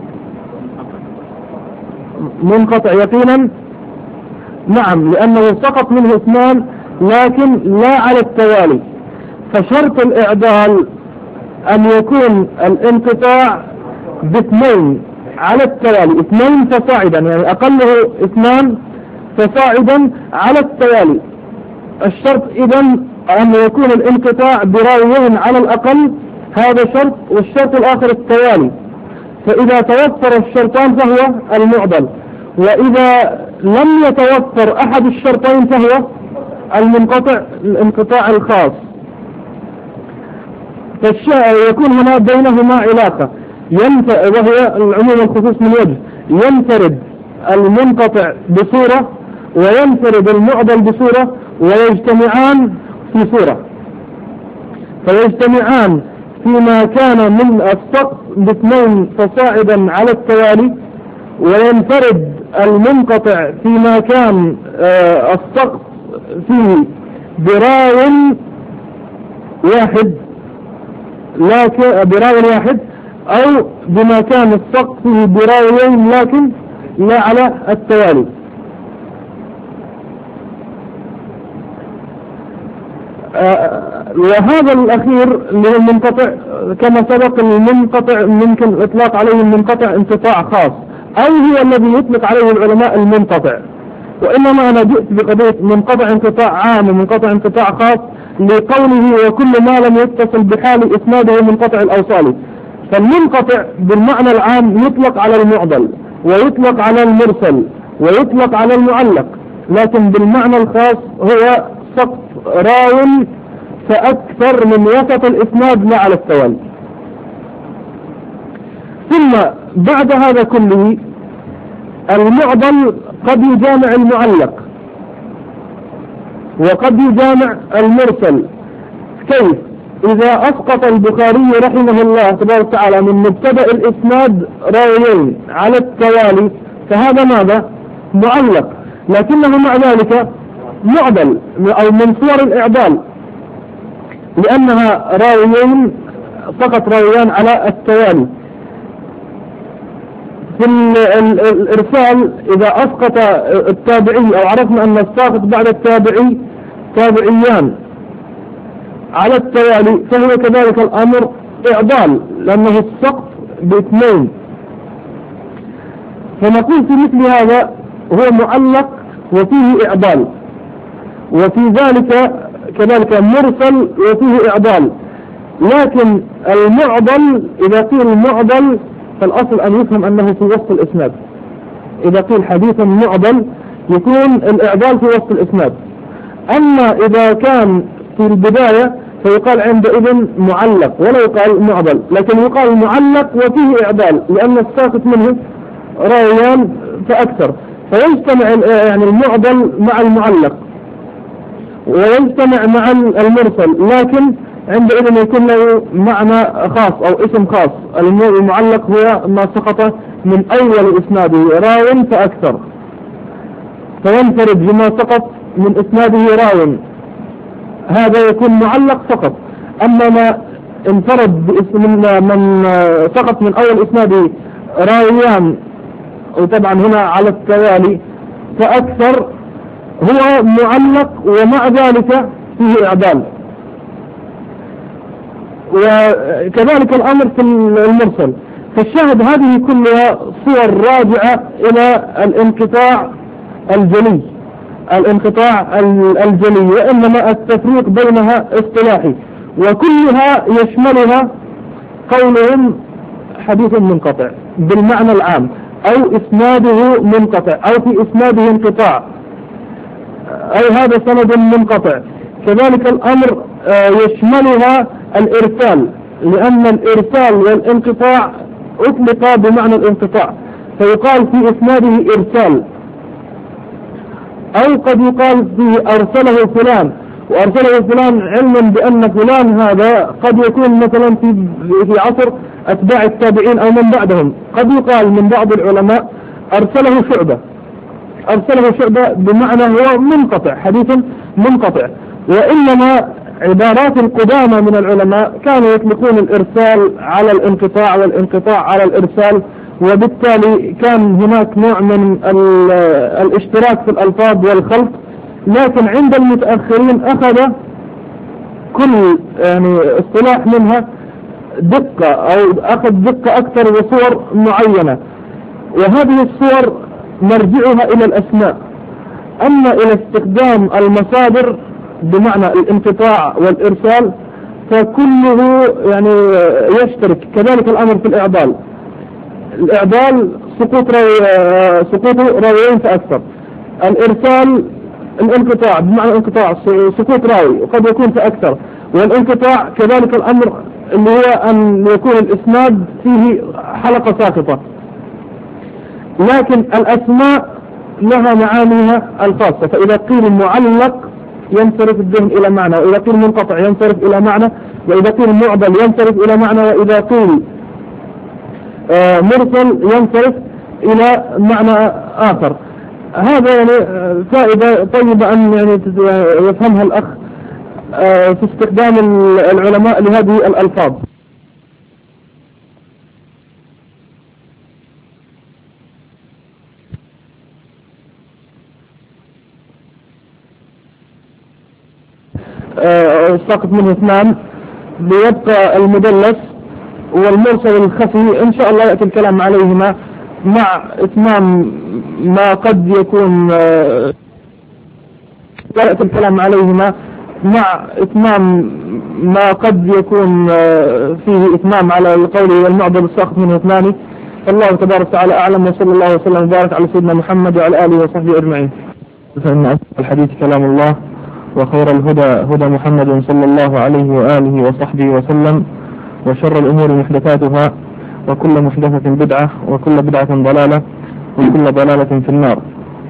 منقطع يقينا. نعم، لأنه سقط منه اثنان لكن لا على التوالي. فشرط الإعدال أن يكون الانقطاع باثنين على التوالي، اثنين فصاعدا، يعني أقله اثنان فصاعدا على التوالي. الشرط إذن أن يكون الانقطاع براويين على الأقل، هذا شرط، والشرط الآخر التوالي. فإذا توفر الشرطان فهو المعضل، وإذا لم يتوفر أحد الشرطين فهو المنقطع الانقطاع الخاص. فيكون هنا بينهما علاقة، وهي العموم الخصوص من وجه، ينفرد المنقطع بصورة وينفرد المعضل بصورة ويجتمعان في صورة. فيجتمعان فيما كان من السقط باثنين فصاعدا على التوالي، وينفرد المنقطع فيما كان آه السقط فيه براو واحد لكن براو واحد، أو بما كان السقط فيه براوين لكن لا على التوالي. آه وهذا الأخير اللي هو المنقطع كما سبق، المنقطع ممكن الإطلاق عليه المنقطع انقطاع خاص، أو هو الذي يطلق عليه العلماء المنقطع. وإنما أنا جئت بقضية منقطع انقطاع عام ومنقطع انقطاع خاص لقوله وكل ما لم يتصل بحال إسناده منقطع الأوصال. فالمنقطع بالمعنى العام يطلق على المعضل ويطلق على المرسل ويطلق على المعلق، لكن بالمعنى الخاص هو سقط راو فأكثر من وسط الإسناد لا على التوالي. ثم بعد هذا كله المعضل قد يجامع المعلق وقد يجامع المرسل. كيف؟ إذا أسقط البخاري رحمه الله تبارك وتعالى من مبتدأ الإسناد راويين على التوالي فهذا ماذا؟ معلق، لكنه مع ذلك معضل أو من صور الإعضال، لأنها راويين فقط راويان على التوالي. في الإرسال إذا أسقط التابعي أو عرفنا أن الساقط بعد التابعي تابعيان على التوالي فهو كذلك الأمر إعضال، لأنه السقط باثنين. فنقول في مثل هذا هو معلق وفيه إعضال، وفي ذلك كذلك مرسل وفيه إعضال. لكن المعضل إذا قيل المعضل فالأصل أن يفهم أنه في وسط الإسناد. إذا قيل حديث معضل يكون الإعضال في وسط الإسناد. أما إذا كان في البداية فيقال عندئذ معلق ولا يقال معضل، لكن يقال معلق وفيه إعضال لأن الساقط منه راويان فأكثر، فيجتمع يعني المعضل مع المعلق ويجتمع مع المرسل، لكن عندئذ يكون له معنى خاص أو اسم خاص. المعلق هو ما سقط من أول إسناده راو فأكثر، فينفرد بما سقط من إسناده راو، هذا يكون معلق فقط. أما ما انفرد باسم من سقط من أول إسناده راويان وطبعا هنا على التوالي، فأكثر هو معلق ومع ذلك فيه إعدال. وكذلك الأمر في المرسل. فالشاهد هذه كلها صور راجعة إلى الانقطاع الجلي الانقطاع الجلي وإنما التفريق بينها اصطلاحي، وكلها يشملها قولهم حديث منقطع بالمعنى العام، أو إسناده منقطع، أو في إسناده انقطاع، أي هذا سند منقطع. كذلك الأمر يشملها الإرسال، لأن الإرسال والانقطاع أطلق بمعنى الانقطاع، فيقال في إسناده إرسال، أو قد يقال فيه أرسله فلان، وأرسله فلان علما بأن فلان هذا قد يكون مثلا في في عصر أتباع التابعين أو من بعدهم. قد يقال من بعض العلماء أرسله شعبة، أرسله شعبة بمعنى هو منقطع، حديث منقطع. وإنما عبارات القدامى من العلماء كانوا يطلقون الإرسال على الانقطاع والانقطاع على الإرسال، وبالتالي كان هناك نوع من الاشتراك في الألفاظ والخلط. لكن عند المتأخرين أخذ كل يعني اصطلاح منها دقة، أو أخذ دقة أكثر وصور معينة، وهذه الصور مرجعها إلى الأسماء. أما إلى استخدام المصادر بمعنى الانقطاع والإرسال فكله يعني يشترك. كذلك الأمر في الإعضال. الإعضال سقوط راوي سقوط راويين فأكثر. الإرسال الانقطاع بمعنى انقطاع سقوط راوي وقد يكون فأكثر. والانقطاع كذلك الأمر اللي هو أن يكون الإسناد فيه حلقة ساقطة. لكن الأسماء لها معانيها الخاصة، فإذا قيل معلق ينصرف الذهن إلى معنى، وإذا قيل منقطع ينصرف إلى معنى، وإذا قيل معضل ينصرف إلى معنى، وإذا قيل آه مرسل ينصرف إلى معنى آخر. هذا يعني فائدة طيبة أن يعني يفهمها الأخ آه في استخدام العلماء لهذه الألفاظ. ساقط منه اثنان، ليبقى المدلس والمرسل الخفي إن شاء الله يأتي الكلام عليهما مع إتمام ما قد يكون يأتي الكلام عليهما مع إتمام ما قد يكون فيه إتمام على القول والمعضل الساقط منه اثنان. الله تبارك وتعالى أعلم، وصلى الله وسلم وبارك على سيدنا محمد وعلى آله وصحبه أجمعين. فإن أصدق الحديث كلام الله، وخير الهدى هدى محمد صلى الله عليه وآله وصحبه وسلم، وشر الأمور محدثاتها، وكل محدثة بدعة، وكل بدعة ضلالة، وكل ضلالة في النار.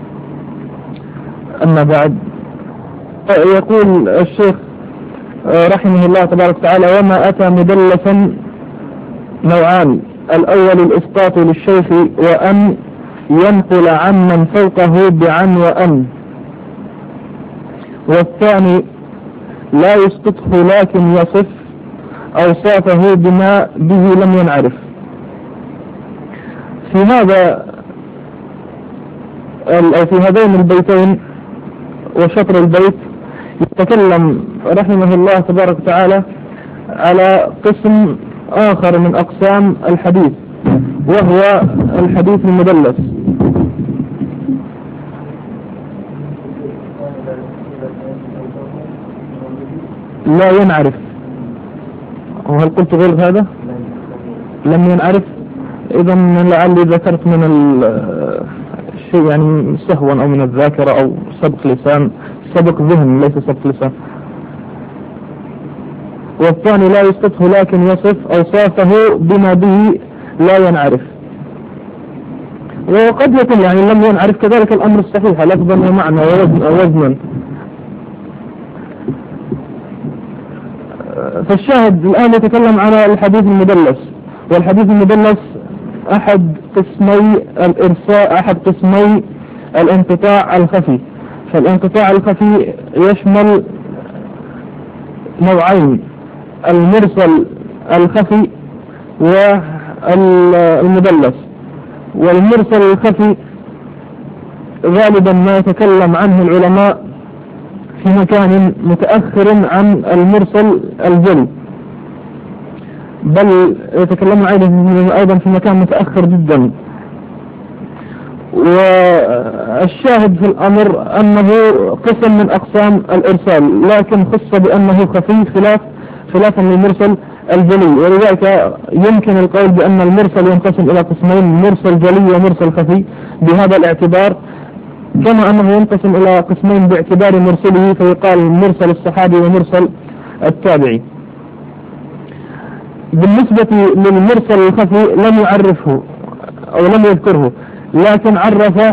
أما بعد، يقول الشيخ رحمه الله تبارك وتعالى: وما أتى مدلسا نوعان: الأول الإسقاط للشيخ وأن ينقل عمن فوقه بعن وأن، والثاني لا يسقطه لكن يصف أوصافه بما به لم ينعرف. في هذا أو في هذين البيتين وشطر البيت يتكلم رحمه الله تبارك وتعالى على قسم آخر من أقسام الحديث، وهو الحديث المدلس. لا ينعرف. وهل قلت غير هذا؟ لم ينعرف. إذا لعلي ذكرت من الشيء يعني سهوا أو من الذاكرة أو سبق لسان، سبق ذهن ليس سبق لسان. والثاني لا يسقطه لكن يصف أوصافه بما به لا ينعرف. وقد يكون يعني لم ينعرف كذلك الأمر الصحيح لفظا ومعنى ووزنا. فالشاهد الآن يتكلم على الحديث المدلس. والحديث المدلس أحد قسمي الإرساء أحد قسمي الانقطاع الخفي. فالانقطاع الخفي يشمل نوعين: المرسل الخفي والمدلس. والمرسل الخفي غالبا ما يتكلم عنه العلماء في مكان متأخر عن المرسل الجلي، بل يتكلم أيضا في مكان متأخر جدا. والشاهد في الأمر أنه قسم من أقسام الإرسال، لكن خص بأنه خفي خلاف خلافا للمرسل الجلي، ولذلك يمكن القول بأن المرسل ينقسم إلى قسمين، مرسل جلي ومرسل خفي بهذا الاعتبار، كما أنه ينقسم إلى قسمين باعتبار مرسله، فيقال مرسل الصحابي ومرسل التابعي. بالنسبة للمرسل الخفي لم يعرفه أو لم يذكره، لكن عرف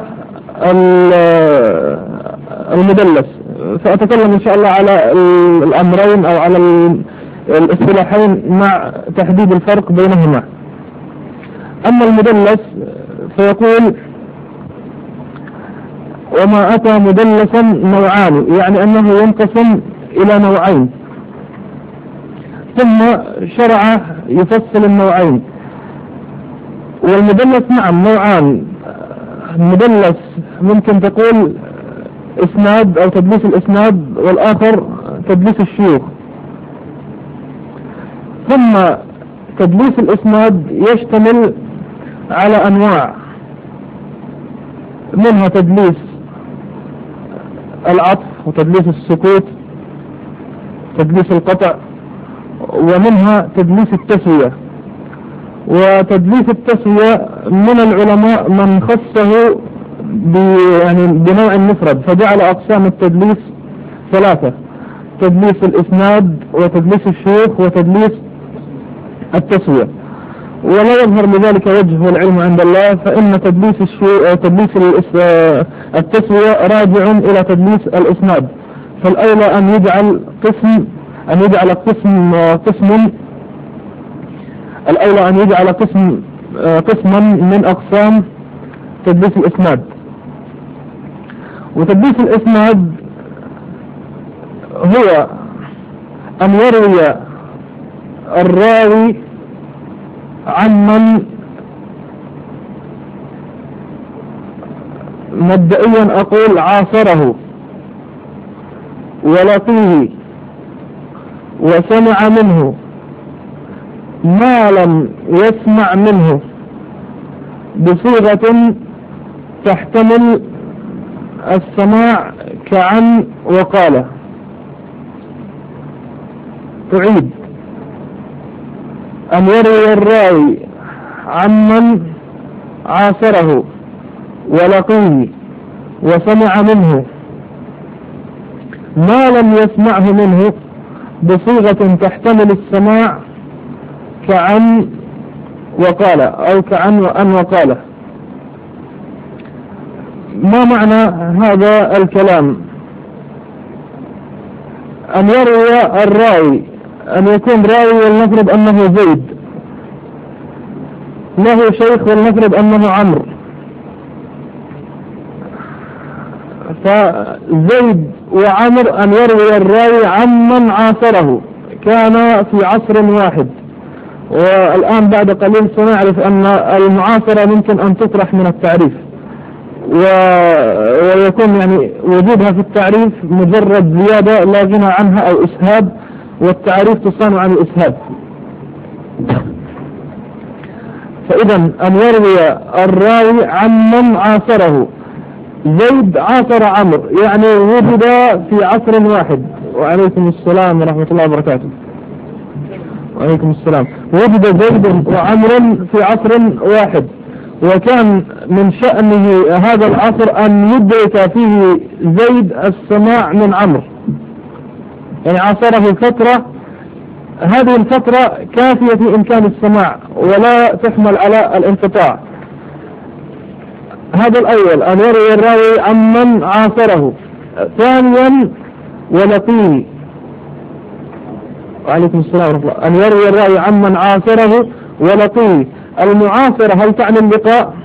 المدلس، فأتكلم إن شاء الله على الأمرين أو على الاصطلاحين مع تحديد الفرق بينهما. أما المدلس فيقول: وما أتى مدلسا نوعان، يعني أنه ينقسم إلى نوعين، ثم شرع يفصل النوعين. والمدلس نعم نوعان، المدلس ممكن تقول إسناد أو تدليس الإسناد، والآخر تدليس الشيوخ. ثم تدليس الإسناد يشتمل على أنواع، منها تدليس العطف وتدليس السكوت، تدليس القطع، ومنها تدليس التسوية. وتدليس التسوية من العلماء من خصه يعني بنوع مفرد، فجعل أقسام التدليس ثلاثة: تدليس الإسناد وتدليس الشيوخ وتدليس التسوية. ولا يظهر لذلك وجه والعلم عند الله، فإن تدليس الشيوخ تدليس التسوية راجع إلى تدليس الإسناد، فالأولى أن يجعل قسم أن يجعل قسم قسم الأولى أن يجعل قسم قسما من أقسام تدليس الإسناد. وتدليس الإسناد هو أن يروي الراوي عمن مبدئيا أقول عاصره ولقيه وسمع منه ما لم يسمع منه بصيغة تحتمل السماع كعن وقال. تعيد: أن يروي الراوي عمن عاصره ولقيه وسمع منه ما لم يسمعه منه بصيغة تحتمل السماع كعن وقال أو كعن وأن وقال. ما معنى هذا الكلام؟ أن يروي الراوي، أن يكون راوي ولنفرض أنه زيد، له شيخ ولنفرض أنه عمرو، فزيد وعمر أن يروي الراوي عمن عاصره، كان في عصر واحد. والآن بعد قليل سنعرف أن المعاصرة ممكن أن تطرح من التعريف، ويكون يعني وجودها في التعريف مجرد زيادة لا غنى عنها أو إسهاب، والتعريف تصان عن الإسهاب. فإذا أن يروي الراوي عمن عاصره، زيد عاصر عمرو، يعني وجد في عصر واحد. وعليكم السلام ورحمة الله وبركاته. وعليكم السلام. وجد زيد وعمر في عصر واحد، وكان من شأنه هذا العصر أن يدرك فيه زيد السماع من عمرو، يعني عاصره فترة، هذه الفترة كافية في إمكان السماع ولا تحمل على الانقطاع. هذا الأول أن يروي الراوي عمن عاصره. ثانيا ولقيه، وعليكم السلام ورحمة الله، أن يروي الراوي عمن عاصره ولقيه. المعاصرة هل تعني اللقاء؟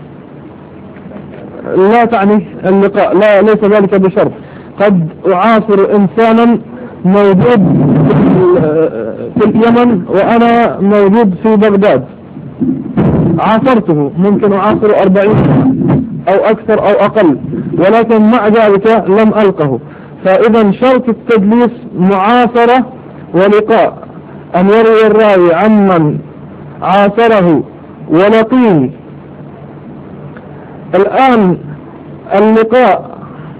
لا تعني اللقاء، لا ليس ذلك بشرط. قد أعاصر إنسانا موجود في اليمن وأنا موجود في بغداد، عاصرته، ممكن أعاصر أربعين أو أكثر أو أقل، ولكن مع ذلك لم ألقه. فإذا شرط التدليس معاصرة ولقاء، أن يروي الراوي عمن عاصره ولقيه. الآن اللقاء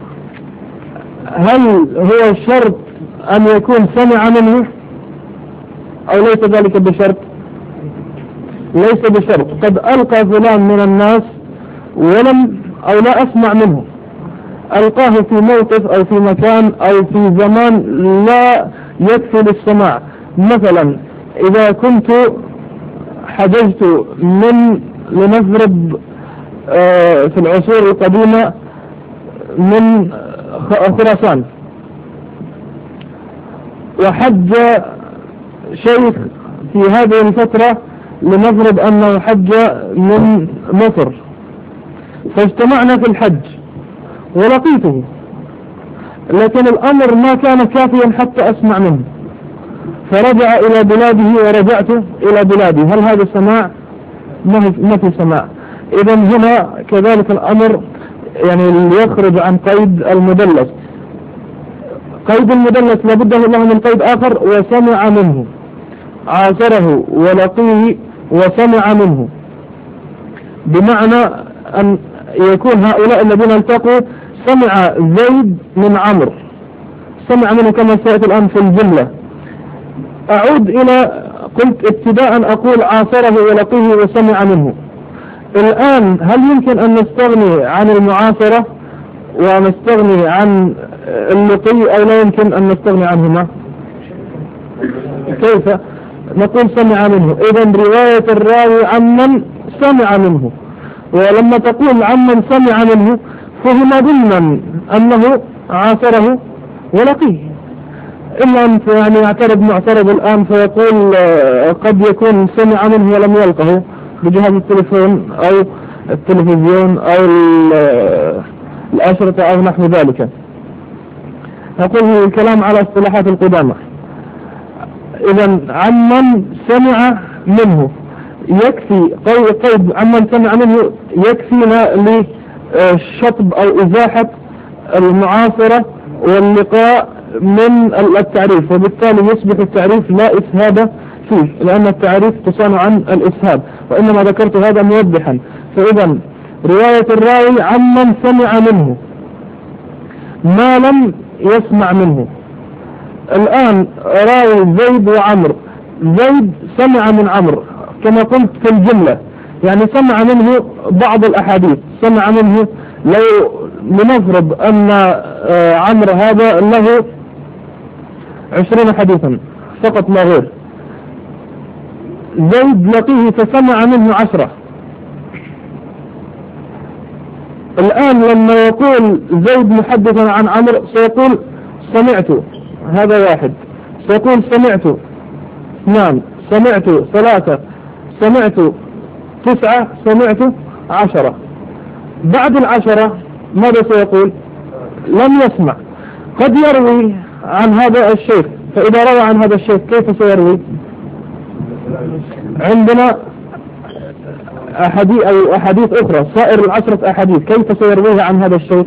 هل هو شرط أن يكون سمع منه أو ليس ذلك بشرط؟ ليس بشرط. قد ألقى فلان من الناس ولم أو لا أسمع منه، ألقاه في موقف أو في مكان أو في زمان لا يكفي للسماع. مثلا إذا كنت حجزت من لنفرض في العصور القديمة من خراسان، وحج شيخ في هذه الفترة لنفرض أنه حج من مصر، فاجتمعنا في الحج ولقيته، لكن الأمر ما كان كافيا حتى أسمع منه، فرجع إلى بلاده ورجعت إلى بلادي. هل هذا سماع؟ ما في سماع. إذا هنا كذلك الأمر يعني يخرج عن قيد المدلس. قيد المدلس لابد له من قيد آخر، وسمع منه، عاصره ولقيه وسمع منه، بمعنى أن يكون هؤلاء الذين التقوا سمع زيد من عمرو، سمع منه كما سيأتي الآن في الجملة. أعود إلى قلت ابتداء أقول عاصره ولقيه وسمع منه. الآن هل يمكن أن نستغني عن المعاصرة ونستغني عن اللقي أو لا يمكن أن نستغني عنهما؟ كيف نقول سمع منه؟ إذن رواية الراوي عمن سمع منه، ولما تقول عمن سمع منه فهم ضمن أنه عاصره ولقيه. إلا أن يعني يعترض معترض الآن فيقول قد يكون سمع منه ولم يلقه بجهاز التليفون أو التلفزيون أو الأشرطة أو نحو ذلك. نقول الكلام على اصطلاحات القدامى. إذا عمن سمع منه يكفي، قيد عمن سمع منه يكفينا لشطب أو إزاحة المعاصرة واللقاء من التعريف، وبالتالي يصبح التعريف لا إسهاب فيه، لأن التعريف تصان عن الإسهاب، وإنما ذكرت هذا موضحا. فإذا رواية الراوي عمن سمع منه ما لم يسمع منه. الآن راوي زيد وعمر، زيد سمع من عمرو كما قلت في الجملة، يعني سمع منه بعض الأحاديث، سمع منه لو لنفرض أن عمرو هذا له عشرين حديثا فقط لا غير، زيد لقيه فسمع منه عشرة. الآن لما يقول زيد محدثا عن عمرو سيقول سمعت، هذا واحد، سيقول سمعت اثنان، سمعت ثلاثة، سمعت تسعة، سمعت عشرة. بعد العشرة ماذا سيقول؟ لم يسمع. قد يروي عن هذا الشيخ، فإذا روى عن هذا الشيخ كيف سيروي؟ عندنا أحاديث أو أحاديث أخرى، سائر العشرة أحاديث كيف سيرويها عن هذا الشيخ؟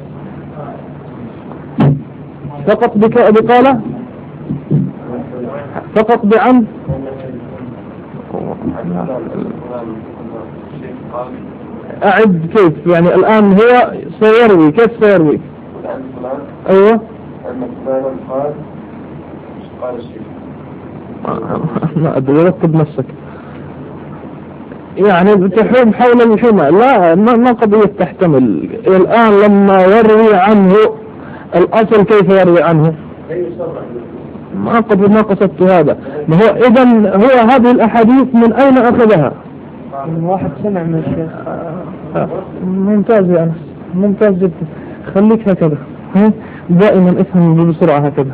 فقط بقالة، فقط بعن. أعد كيف يعني الآن هو سيروي، كيف سيروي؟ أيوة ما أدري، رتب نفسك يعني تحوم حول الحمى. لا ما قضية تحتمل. الآن لما يروي عنه الأصل كيف يروي عنه؟ ما قد ما قصدت هذا. ما هو إذن هو هذه الأحاديث من أين أخذها؟ من واحد سمع من الشيخ. ممتاز يا أنس، ممتاز جدا. خليك هكذا، دائما افهم بسرعة هكذا.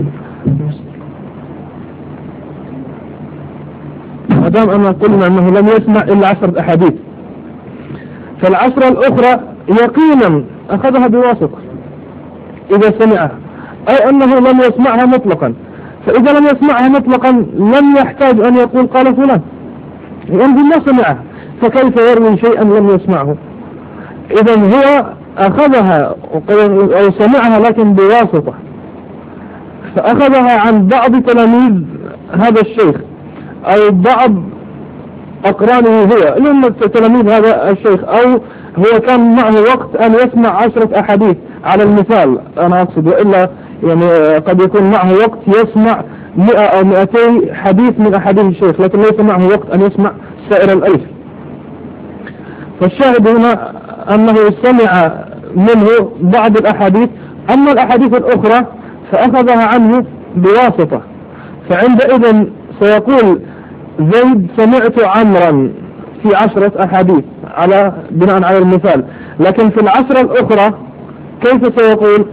ما دام أن قلنا أنه لم يسمع إلا عشرة أحاديث، فالعشرة الأخرى يقينا أخذها بواسطة إذا سمعها، أي أنه لم يسمعها مطلقا. فإذا لم يسمعها مطلقا لم يحتاج أن يقول قال فلان، ينزل ما سمعها. فكيف يروي شيئا لم يسمعه؟ إذا هو أخذها أو سمعها لكن بواسطة، فأخذها عن بعض تلاميذ هذا الشيخ أو بعض أقرانه هو اللي هم تلاميذ هذا الشيخ، أو هو كان معه وقت أن يسمع عشرة أحاديث على المثال أنا أقصد، وإلا يعني قد يكون معه وقت يسمع مئة أو مئتي حديث من أحاديث الشيخ، لكن ليس معه وقت أن يسمع سائر الألف. فالشاهد هنا أنه سمع منه بعض الأحاديث، أما الأحاديث الأخرى فأخذها عنه بواسطة، فعندئذ سيقول زيد سمعت عمرا في عشرة أحاديث على بناء على المثال، لكن في العشرة الأخرى كيف سيقول؟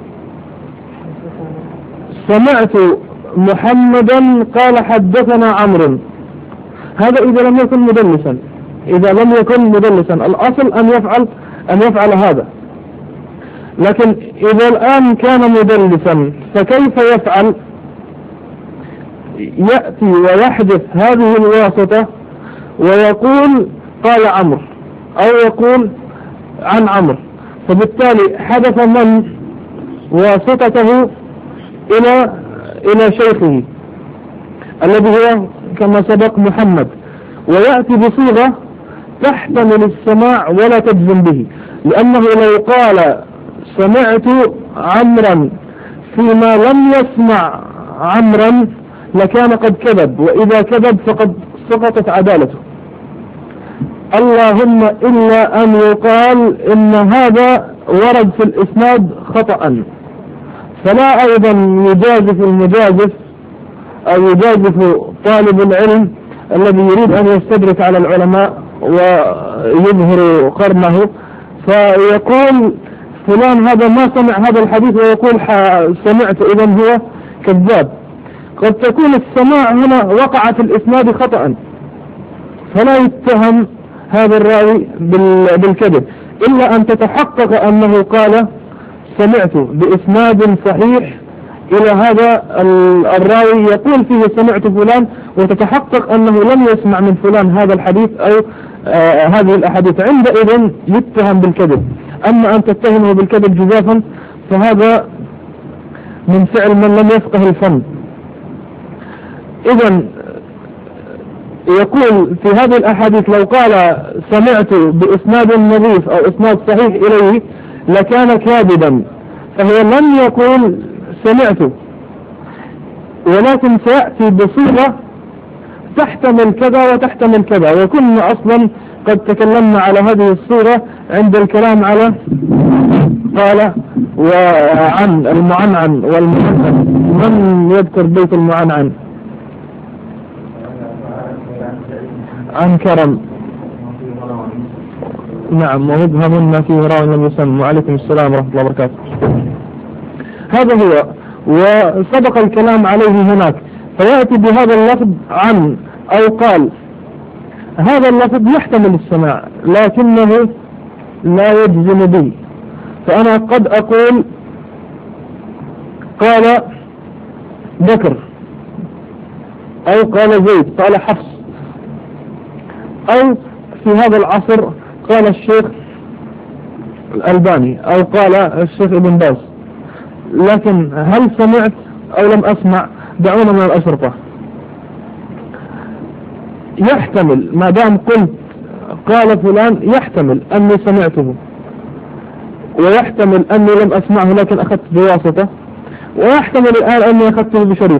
سمعت محمدا قال حدثنا عمرو. هذا إذا لم يكن مدلسا، إذا لم يكن مدلسا الأصل أن يفعل أن يفعل هذا، لكن إذا الآن كان مدلسا فكيف يفعل؟ يأتي ويحدث هذه الواسطة ويقول قال عمرو أو يقول عن عمرو، فبالتالي حدث من واسطته إلى إلى شيخه الذي هو كما سبق محمد، ويأتي بصيغة تحتمل السماع ولا تجزم به، لأنه لو قال سمعت عمرا فيما لم يسمع عمرا لكان قد كذب، وإذا كذب فقد سقطت عدالته، اللهم إلا أن يقال إن هذا ورد في الإسناد خطأ، فلا أيضا يجازف المجازف أو يجازف طالب العلم الذي يريد أن يستدرك على العلماء ويظهر قرنه فيقول فلان هذا ما سمع هذا الحديث ويقول سمعت، إذا هو كذاب. قد تكون السماع هنا وقع في الإسناد خطأ، فلا يتهم هذا الراوي بالكذب إلا أن تتحقق أنه قال سمعت بإسناد صحيح إلى هذا الراوي يقول فيه سمعت فلان، وتتحقق أنه لم يسمع من فلان هذا الحديث أو آه هذه الأحاديث، عندئذ يتهم بالكذب. أما أن تتهمه بالكذب جزافا فهذا من فعل من لم يفقه الفن. إذن يقول في هذه الأحاديث لو قال سمعت بإسناد نظيف أو إسناد صحيح إليه لكان كاذبا، فهو لم يقول سمعت، ولكن سيأتي بصيغة تحتمل كذا وتحتمل كذا، وكنا أصلا قد تكلمنا على هذه الصورة عند الكلام على قال وعن المعنعن والمعنعن. من يذكر بيت المعنعن؟ عن كرم، نعم، ومبهم ما فيه راو لم يسمى. وعليكم السلام ورحمة الله وبركاته. هذا هو، وسبق الكلام عليه هناك. فيأتي بهذا اللفظ عن أو قال، هذا اللفظ يحتمل السماع لكنه لا يجزم به. فأنا قد أقول قال بكر أو قال زيد قال حفص، أو في هذا العصر قال الشيخ الألباني أو قال الشيخ ابن باز، لكن هل سمعت أو لم أسمع؟ دعونا من الأشرطة. يحتمل ما دام قلت قال فلان يحتمل أني سمعته، ويحتمل أني لم أسمعه لكن أخذت بواسطة، ويحتمل الآن أني أخذته بشريط.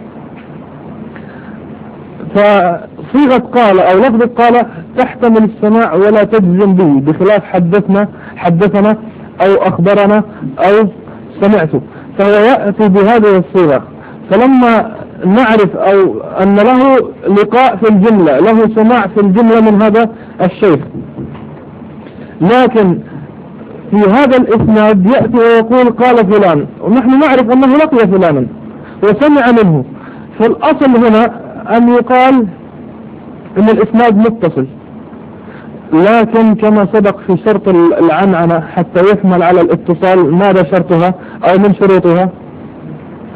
فصيغة قال أو لفظة قال تحتمل السماع ولا تجزم به، بخلاف حدثنا حدثنا أو أخبرنا أو سمعته، فهو يأتي بهذه الصيغة. فلما نعرف أو أن له لقاء في الجملة، له سماع في الجملة من هذا الشيخ، لكن في هذا الإسناد يأتي ويقول قال فلان، ونحن نعرف أنه لقي فلانا وسمع منه، فالأصل هنا أن يقال أن الإسناد متصل. لكن كما سبق في شرط العنعنة حتى يحمل على الاتصال، ماذا شرطها أو من شروطها؟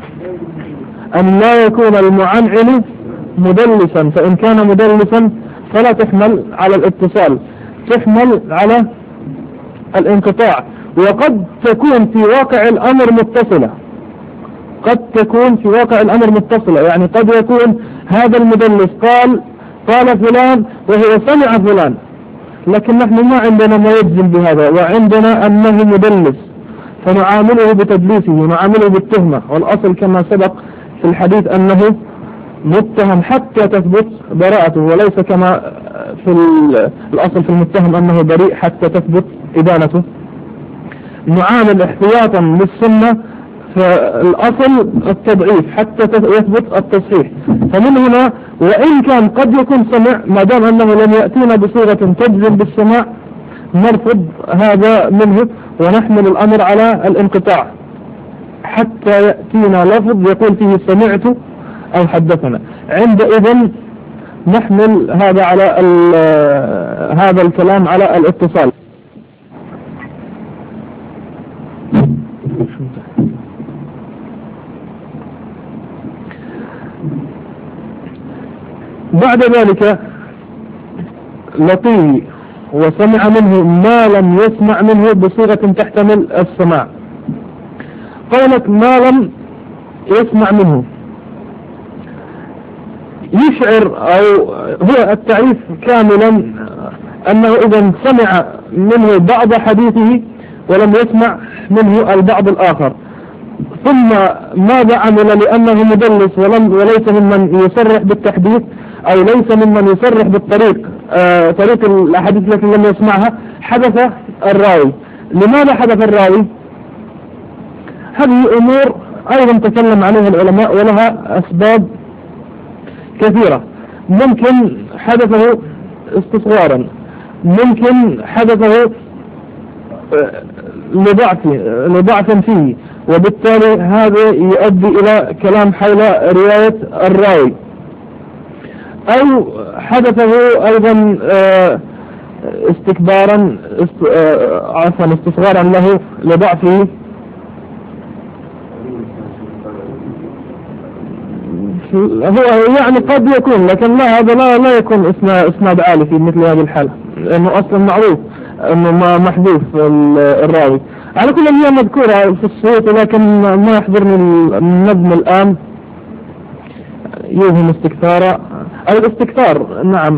أن لا يكون المعنعن مدلسا، فإن كان مدلسا فلا تحمل على الاتصال، تحمل على الانقطاع. وقد تكون في واقع الأمر متصلة، قد تكون في واقع الأمر متصلة، يعني قد يكون هذا المدلس قال قال فلان وهو سمع فلان، لكن نحن ما عندنا ما يجزم بهذا، وعندنا أنه مدلس فنعامله بتدليسه، نعامله بالتهمة، والأصل كما سبق في الحديث أنه متهم حتى تثبت براءته، وليس كما في الأصل في المتهم أنه بريء حتى تثبت إدانته. نعامل احتياطا للسنة فالأصل التضعيف حتى يثبت التصحيح. فمن هنا وإن كان قد يكون سمع، ما دام أنه لم يأتينا بصيغة تجزم بالسماع نرفض هذا منه ونحمل الأمر على الانقطاع حتى يأتينا لفظ يقول فيه سمعت أو حدثنا، عندئذ نحمل هذا على هذا الكلام على الاتصال. بعد ذلك لقيه وسمع منه ما لم يسمع منه بصيغة تحتمل السماع. قولك ما لم يسمع منه يشعر أو هو التعريف كاملا أنه إذا سمع منه بعض حديثه ولم يسمع منه البعض الآخر، ثم ماذا عمل لأنه مدلس ولم وليس ممن يصرح بالتحديث أو ليس ممن يصرح بالطريق آه طريق الأحاديث التي لم يسمعها، حدث الراوي. لماذا حدث الراوي؟ هذه أمور أيضا تكلم عليها العلماء ولها أسباب كثيرة. ممكن حدثه استصغارا، ممكن حدثه لضعف لضعف فيه، وبالتالي هذا يؤدي إلى كلام حول رواية الراوي، أو حدثه أيضا استكبارا عفوا استصغارا له لضعفه، هو يعني قد يكون، لكن لا هذا لا لا يكون اسناد عالي في مثل هذه الحالة، لأنه أصلا معروف أنه محذوف الراوي. على كل هي مذكورة في الصوت، لكن ما يحضرني النظم الآن، يوهم استكثارا أو الاستكثار، نعم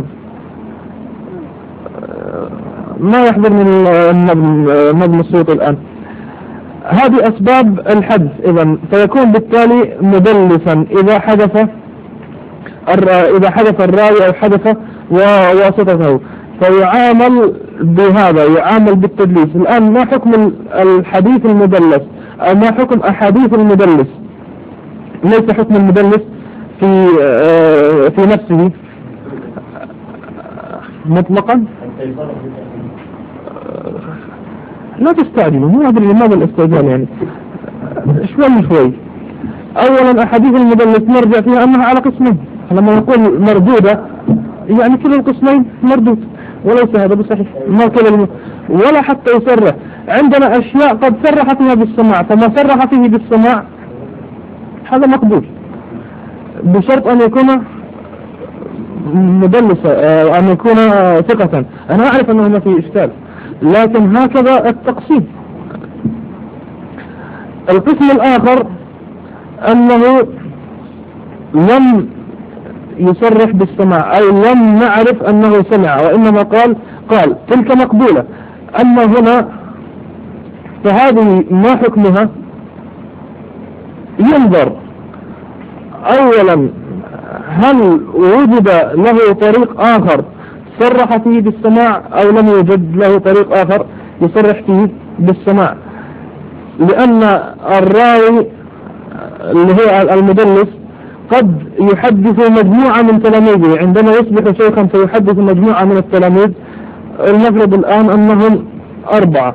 ما يحضرني النظم نظم الصوت الآن. هذه أسباب الحذف إذن، فيكون بالتالي مدلسا إذا حدث إذا حدث الراوي أو حدث وواسطته، فيعامل بهذا، يعامل بالتدليس. الآن ما حكم الحديث المدلس أو ما حكم أحاديث المدلس؟ ليس حكم المدلس في في نفسه مطلقا. لا تستعجلوا، مو أدري لماذا الاستعجال، يعني شوي شوي. أولا أحاديث المدلس نرجع فيها أنها على قسمين، لما نقول مردودة يعني كل القسمين مردود، وليس هذا بصحيح، ما كل ولا حتى يصرح. عندنا أشياء قد صرح فيها بالسماع، فما صرح فيه بالسماع هذا مقبول بشرط أن يكون مدلسة، أن يكون ثقة. أنا أعرف أنه ما فيه إشكال، لكن هكذا التقسيم. القسم الآخر أنه لم يصرح بالسماع أو لم نعرف أنه سمع، وإنما قال قال تلك مقبولة. أما هنا فهذه ما حكمها؟ ينظر أولا هل وجد له طريق آخر صرح فيه بالسماع أو لم يوجد له طريق آخر يصرح فيه بالسماع، لأن الراوي اللي هو المدلس قد يحدث مجموعة من تلاميذه، عندما يصبح شيخا سيحدث مجموعة من التلاميذ. المفروض الآن أنهم أربعة،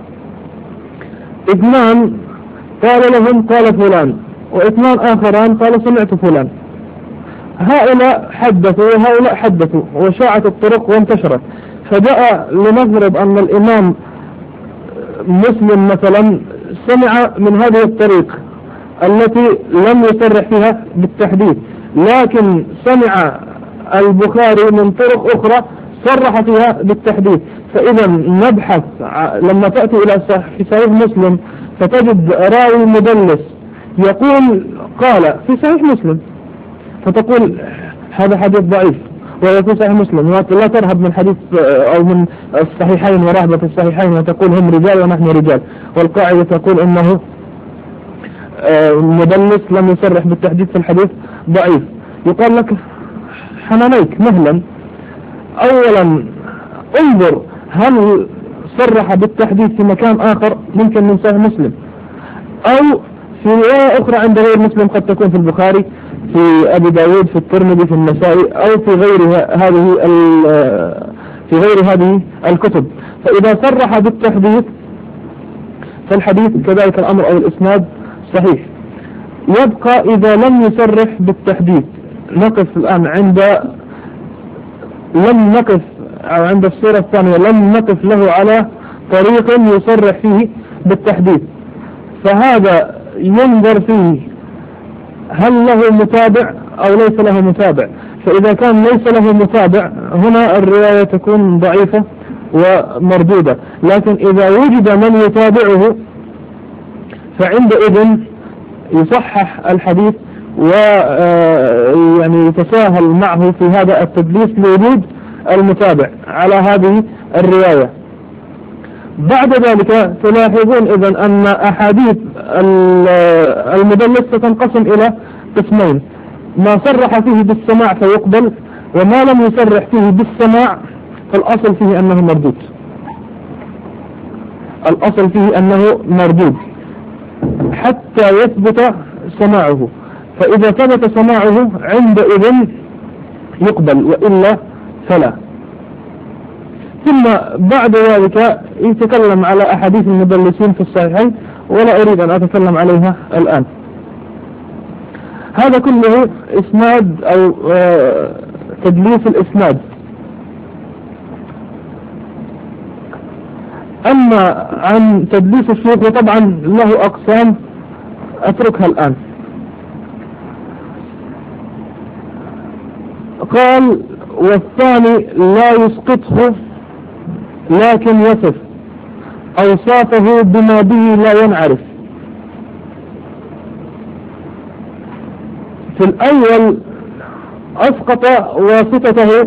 اثنان قال لهم قال فلان، واثنان آخران قال سمعت فلان. هؤلاء حدثوا وهؤلاء حدثوا، وشاعت الطرق وانتشرت. فجاء لنفرض أن الإمام مسلم مثلا سمع من هذه الطريق التي لم يصرح فيها بالتحديث، لكن سمع البخاري من طرق أخرى صرح فيها بالتحديث. فإذا نبحث لما تأتي إلى في صحيح مسلم فتجد راوي مدلس يقول قال في صحيح مسلم، فتقول هذا حديث ضعيف وهو في صحيح مسلم، لا ترهب من حديث أو من الصحيحين ورهبة الصحيحين وتقول هم رجال ونحن رجال، والقاعدة تقول إنه مدلس لم يصرح بالتحديث في الحديث ضعيف. يقال لك حنانيك مهلا، أولا انظر هل صرح بالتحديث في مكان آخر ممكن من صحيح مسلم، أو في رواية أخرى عند غير مسلم، قد تكون في البخاري، في أبي داود، في الترمذي، في النسائي، أو في غير هذه في غير هذه الكتب. فإذا صرح بالتحديث فالحديث كذلك الأمر أو الإسناد صحيح. يبقى إذا لم يصرح بالتحديث، نقف الآن عند لم نقف أو عند الصورة الثانية لم نقف له على طريق يصرح فيه بالتحديث، فهذا ينظر فيه هل له متابع أو ليس له متابع. فإذا كان ليس له متابع هنا الرواية تكون ضعيفة ومردودة، لكن إذا وجد من يتابعه فعندئذ يصحح الحديث ويعني يتساهل معه في هذا التدليس لوجود المتابع على هذه الرواية. بعد ذلك تلاحظون إذن أن أحاديث المدلس ستنقسم إلى قسمين: ما صرح فيه بالسماع فيقبل، وما لم يصرح فيه بالسماع فالأصل فيه أنه مردود. الأصل فيه أنه مردود حتى يثبت سماعه، فإذا ثبت سماعه عندئذ يقبل وإلا فلا. ثم بعد ذلك يتكلم على أحاديث المدلسين في الصحيحين، ولا أريد أن أتكلم عليها الآن. هذا كله إسناد أو تدليس الإسناد. أما عن تدليس الشيوخ وطبعا له أقسام أتركها الآن. قال: والثاني لا يسقطه لكن يصف أوصافه بما به لا ينعرف. في الأول أسقط واسطته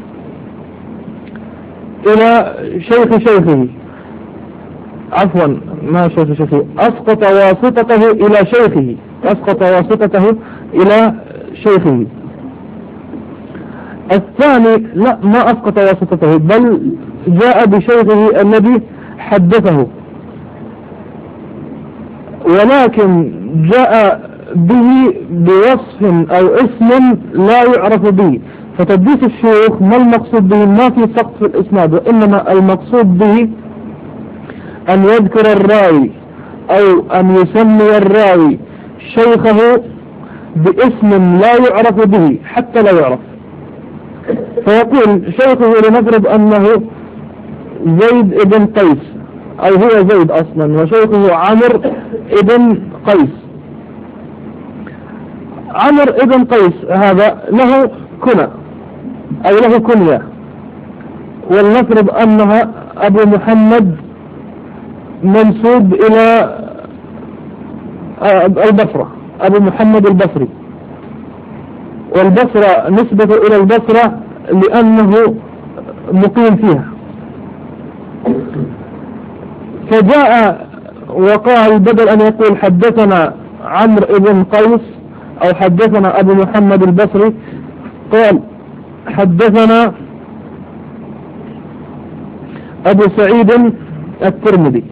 إلى شيخ شيخه، عفوا ما شيخ شيخه، أسقط واسطته إلى شيخه، أسقط واسطته إلى شيخه. الثاني لا، ما أسقط واسطته، بل جاء بشيخه الذي حدثه، ولكن جاء به بوصف أو اسم لا يعرف به. فتدليس الشيوخ ما المقصود به؟ ما في سقط في الإسناد، وإنما المقصود به أن يذكر الراوي أو أن يسمي الراوي شيخه باسم لا يعرف به حتى لا يعرف. فيقول شيخه لنفرض أنه زيد ابن قيس، أو هو زيد أصلا، وشيخه عمرو ابن قيس. عمرو ابن قيس هذا له كنى أو له كنية، ولنفرض أنها أبو محمد منسوب إلى البصرة، أبو محمد البصري، والبصرة نسبة إلى البصرة لأنه مقيم فيها. فجاء وقال بدل أن يقول حدثنا عمرو ابن قيس أو حدثنا أبو محمد البصري، قال حدثنا أبو سعيد الترمذي،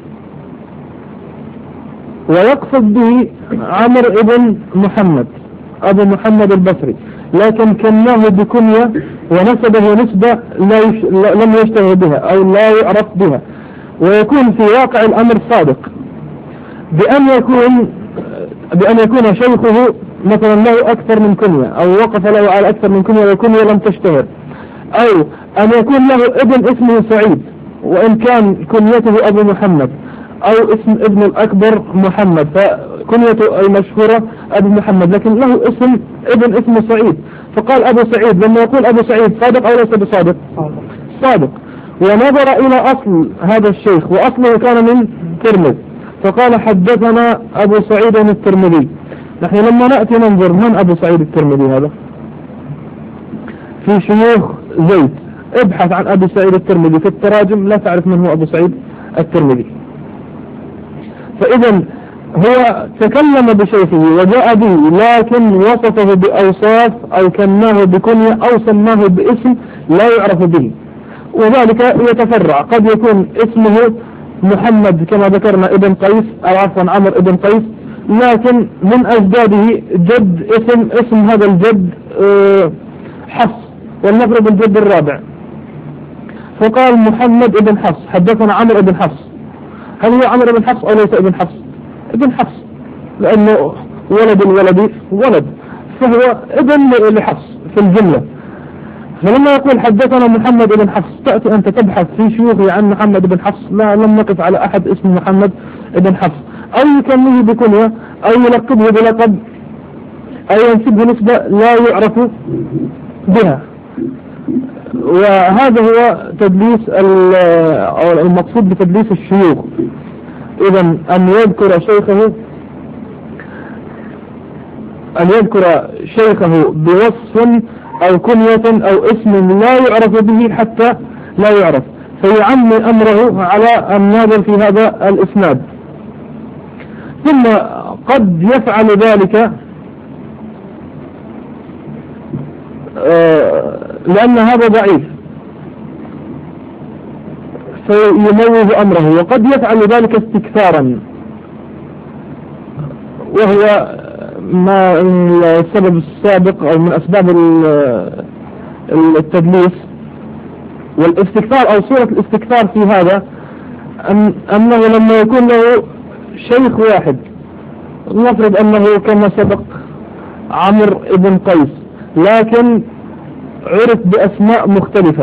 ويقصد به عمرو ابن محمد أبو محمد البصري، لكن كناه بكنية ونسبه نسبة لا يش... لم يشتهر بها أو لا يعرف بها. ويكون في واقع الأمر صادق بأن يكون بأن يكون شيخه مثلا له أكثر من كنية، أو وقف له على أكثر من كنية وكنية لم تشتهر، أو أن يكون له ابن اسمه سعيد وإن كان كنيته أبو محمد، أو اسم ابن الأكبر محمد فكنيته المشهورة أبو محمد، لكن له اسم ابن اسمه سعيد، فقال أبو سعيد. لما يقول أبو سعيد صادق أو ليس بصادق؟ الصادق، ونظر إلى أصل هذا الشيخ، وأصله كان من ترمذ، فقال حدثنا أبو سعيد الترمذي. نحن لما نأتي ننظر من أبو سعيد الترمذي هذا في شيوخ زيد، ابحث عن أبي سعيد الترمذي في التراجم لا تعرف من هو أبو سعيد الترمذي. فإذا هو تكلم بشيخه وجاء به، لكن وصفه بأوصاف أو كناه بكنية أو سماه باسم لا يعرف به، وذلك يتفرع. قد يكون اسمه محمد كما ذكرنا ابن قيس، أو عفوا عمرو ابن قيس، لكن من أجداده جد اسم اسم هذا الجد حفص، ولنفرض الجد الرابع، فقال محمد ابن حفص حدثنا عمرو ابن حفص. هل هو عمرو ابن حفص أو ليس ابن حفص؟ ابن حفص، لأنه ولد الولد ولد، فهو ابن لحفص في الجملة. فلما يقول حدثنا محمد بن حفص، تأتي أنت تبحث في شيوخه عن محمد بن حفص، لا لم نقف على أحد اسمه محمد بن حفص، أو يكنيه بكنية أو يلقبه بلقب أو ينسبه نسبة لا يعرف بها. وهذا هو تدليس المقصود بتدليس الشيوخ. إذا أن يذكر شيخه أن يذكر شيخه بوصف أو كنية أو اسم لا يعرف به حتى لا يعرف، فيعمي أمره على الناظر في هذا الإسناد. ثم قد يفعل ذلك لأن هذا ضعيف فيموه أمره، وقد يفعل ذلك استكثارا، وهو ما السبب السابق أو من أسباب التدليس والاستكثار، أو صورة الاستكثار في هذا أن أنه لما يكون له شيخ واحد، نفرض أنه كما سبق عمرو ابن قيس، لكن عرف بأسماء مختلفة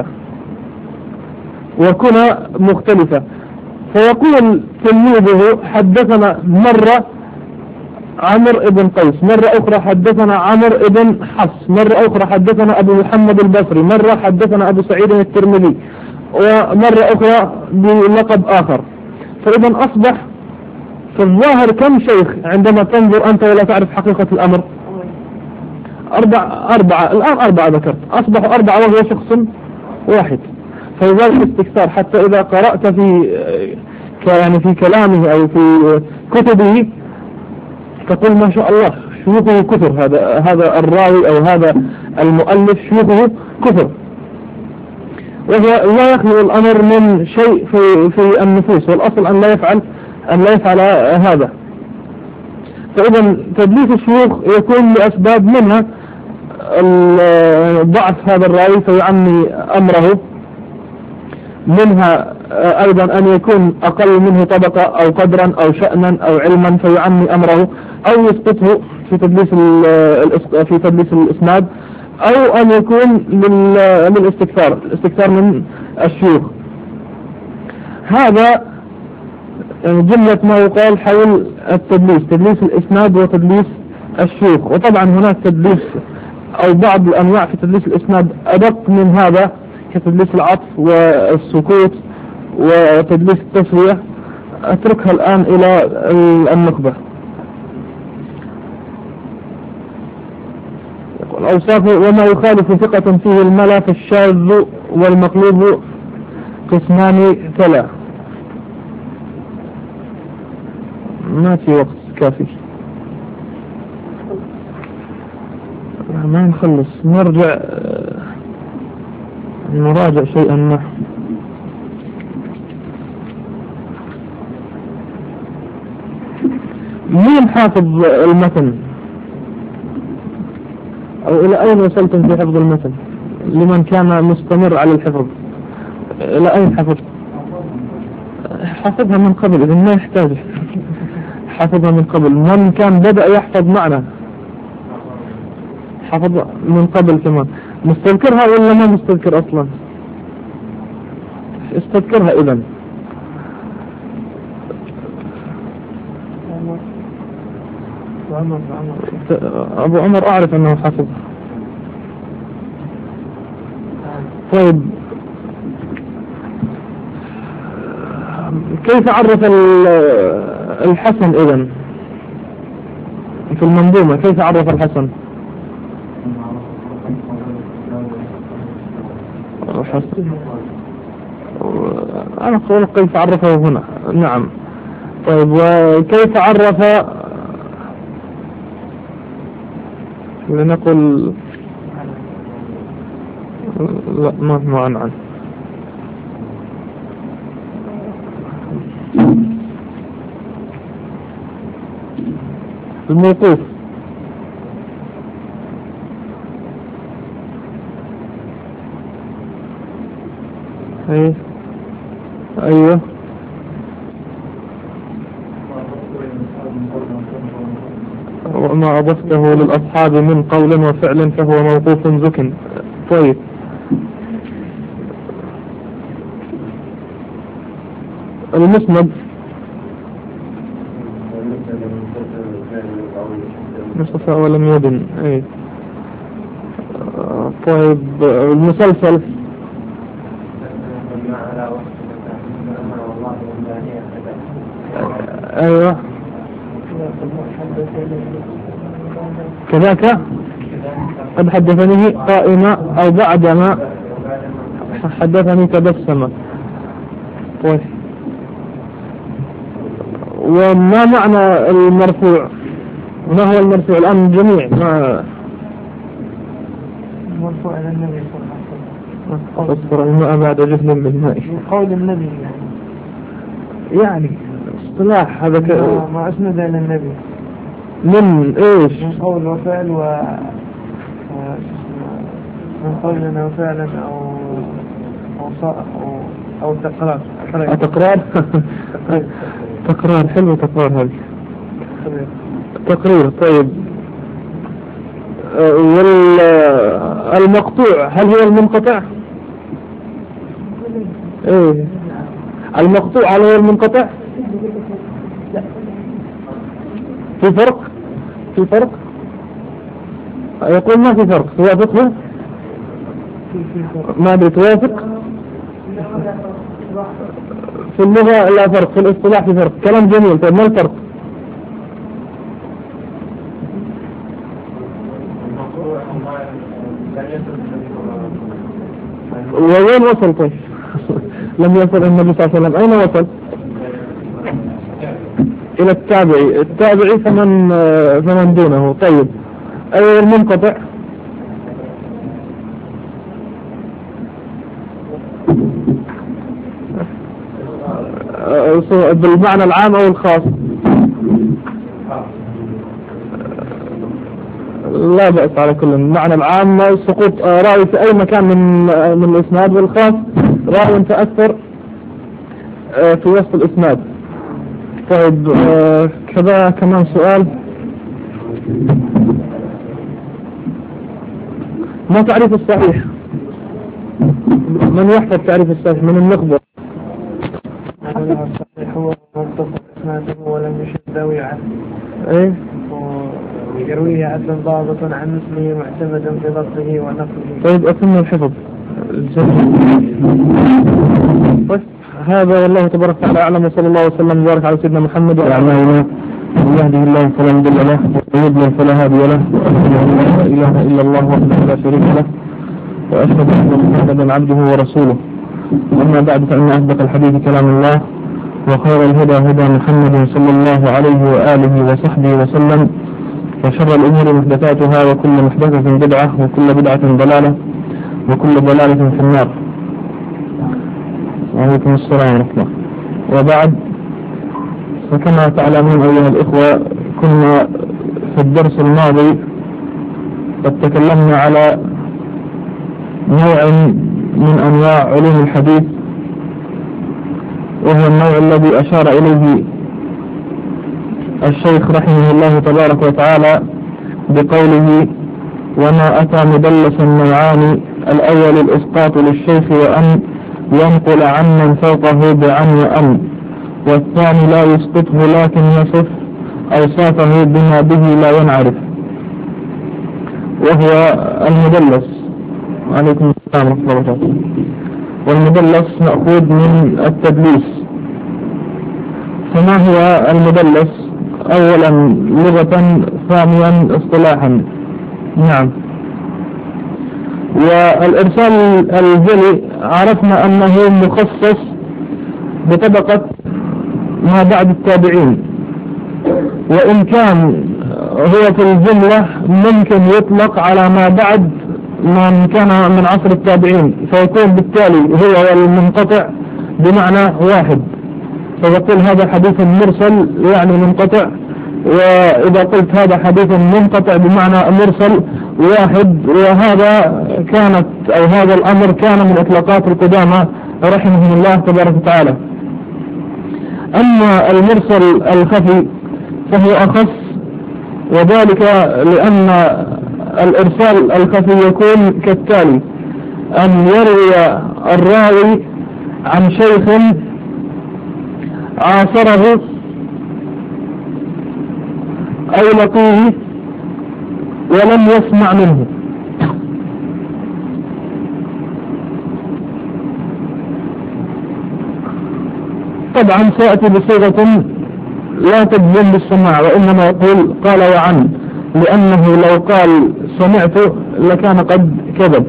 وكنى مختلفة، فيقول تلميذه حدثنا مرة عمرو ابن قيس، مرة أخرى حدثنا عمرو ابن حفص، مرة أخرى حدثنا أبو محمد البصري، مرة حدثنا أبو سعيد الترمذي، ومرة أخرى بلقب آخر. فإذا أصبح في الظاهر كم شيخ عندما تنظر أنت ولا تعرف حقيقة الأمر؟ أربع أربعة الآن أربعة ذكرت، أصبحوا أربعة وهو شخص واحد. فلذلك استكثار، حتى إذا قرأت في يعني في كلامه أو في كتبه تقول ما شاء الله شيوخه كثر، هذا هذا الراوي أو هذا المؤلف شيوخه كثر، وهو لا يخلو الأمر من شيء في في النفوس، والأصل أن لا يفعل أن لا يفعل هذا. فإذا تدليس الشيوخ يكون لأسباب، منها ضعف هذا الراوي فيعمي أمره، منها أيضا أن يكون أقل منه طبقة أو قدرا أو شأنا أو علما فيعمي أمره، أو يسقطه في تدليس في تدليس الإسناد، أو أن يكون للاستكثار الاستكثار من الشيوخ. هذا جملة ما يقال حول التدليس، تدليس الإسناد وتدليس الشيوخ. وطبعا هناك تدليس أو بعض الأنواع في تدليس الإسناد أدق من هذا، كتدليس العطف والسكوت وتدليس التسوية، أتركها الآن إلى النخبة. الأوصاف وما يخالف ثقة فيه الملا، فالشاذ والمقلوب قسمان تلا. ما في وقت كافي، ما نخلص، نرجع نراجع شيئا ما. مين حافظ المتن أو إلى أين وصلتم في حفظ المتن؟ لمن كان مستمر على الحفظ إلى أين حفظ؟ حفظها من قبل، إذن ما يحتاج حفظها من قبل. من كان بدأ يحفظ معنا حفظ من قبل كمان، مستذكرها ولا ما مستذكر أصلا؟ استذكرها إذن. أبو عمر أعرف أنه حفظ. طيب كيف عرف الحسن إذن في المنظومة؟ كيف عرف الحسن؟ أنا أقول كيف عرفه هنا. نعم. طيب وكيف عرف، لنقل لا ما ما عن عن الموقوف. ايه ايوه وما أضفته للأصحاب من قول وفعل فهو موقوف زك. طيب المسند مصطفى ولم يدن. ايه طيب المسلسل ايوه كذاك قد حدثني قائمة او بعدما حدثني تبسم. طيب وما معنى المرفوع؟ ما هو المرفوع الآن الجميع؟ ما مرفوع إلى النبي صلى الله عليه وسلم. أصبر الماء بعد جهل بالماء. قول النبي يعني يعني اصطلاح هذا ك... ما أسند إلى النبي من إيش؟ من قول وفعل و من قول وفعل أو أو أو أو تقرار. تقرار تقرار حلو تقرار هذه تقرير. طيب والمقطوع هل هو المنقطع؟ ايه المقطوع هل هو المنقطع؟ في فرق في فرق يقول ما في فرق. توافقه؟ ما ادري توافق؟ في اللغة لا فرق، في الاصطلاح في فرق. كلام جميل. طيب ما الفرق؟ وين وصل؟ طيب لم يصل النبي صلى الله عليه وسلم. أين وصل؟ إلى التابعي. التابعي فمن فمن دونه. طيب أي المنقطع؟ بالمعنى العام أو الخاص؟ لا بأس على كل. المعنى العام سقوط راوي في أي مكان من من الإسناد، والخاص راوي تأثر في وسط الإسناد. طيب كذا كمان سؤال. ما تعريف الصحيح؟ من يحفظ تعريف الصحيح من النخبة؟ الصحيح هو منتصف إسناده ولم يشد ذوي عنه. ايه يرويه عدل ضابط عن مثله معتمدا في ضبطه ونقله. طيب أتم الحفظ. طيب هذا والله تبارك وتعالى أعلم، وصلى الله وسلم وبارك على سيدنا محمد وعلى آله. من يهده الله فلا مضل له ومن يضلل فلا هادي له، وأشهد أن لا إله إلا الله وحده لا شريك له، وأشهد أن محمدا عبده ورسوله. أما بعد فإن أصدق الحديث كلام الله، وخير الهدى هدى محمد صلى الله عليه وآله وصحبه وسلم، وشر الأمور محدثاتها، وكل محدثة بدعة، وكل بدعة ضلالة، وكل ضلالة في النار. وعليكم السلام ورحمة الله. وبعد، فكما تعلمون أيها الإخوة، كنا في الدرس الماضي قد تكلمنا على نوع من أنواع علوم الحديث، وهو النوع الذي أشار إليه الشيخ رحمه الله تبارك وتعالى بقوله: وما أتى مدلسا نوعان، الأول الإسقاط للشيخ وأن ينقل عن من فوقه بعن وأن، والثاني لا يسقطه لكن يصف أوصافه بما به لا ينعرف، وهو المدلس. عليكم السلام ورحمة الله وبركاته. والمدلس مأخوذ من التدليس، فما هو المدلس أولا لغة، ثانيا اصطلاحا؟ نعم. والإرسال الجلي عرفنا أنه مخصص بطبقة ما بعد التابعين، وإن كان هو في الجملة ممكن يطلق على ما بعد من كان من عصر التابعين، فيكون بالتالي هو والمنقطع بمعنى واحد، فيقول هذا حديث مرسل يعني منقطع، وإذا قلت هذا حديث منقطع بمعنى مرسل واحد. وهذا كانت أو هذا الأمر كان من إطلاقات القدامى رحمهم الله تبارك وتعالى. أما المرسل الخفي فهو أخص، وذلك لأن الإرسال الخفي يكون كالتالي: أن يروي الراوي عن شيخ عاصره أو لقيه ولم يسمع منه. طبعا سيأتي بصيغة لا تجزم بالسماع، وإنما يقول قال وعن، لأنه لو قال سمعت لكان قد كذب.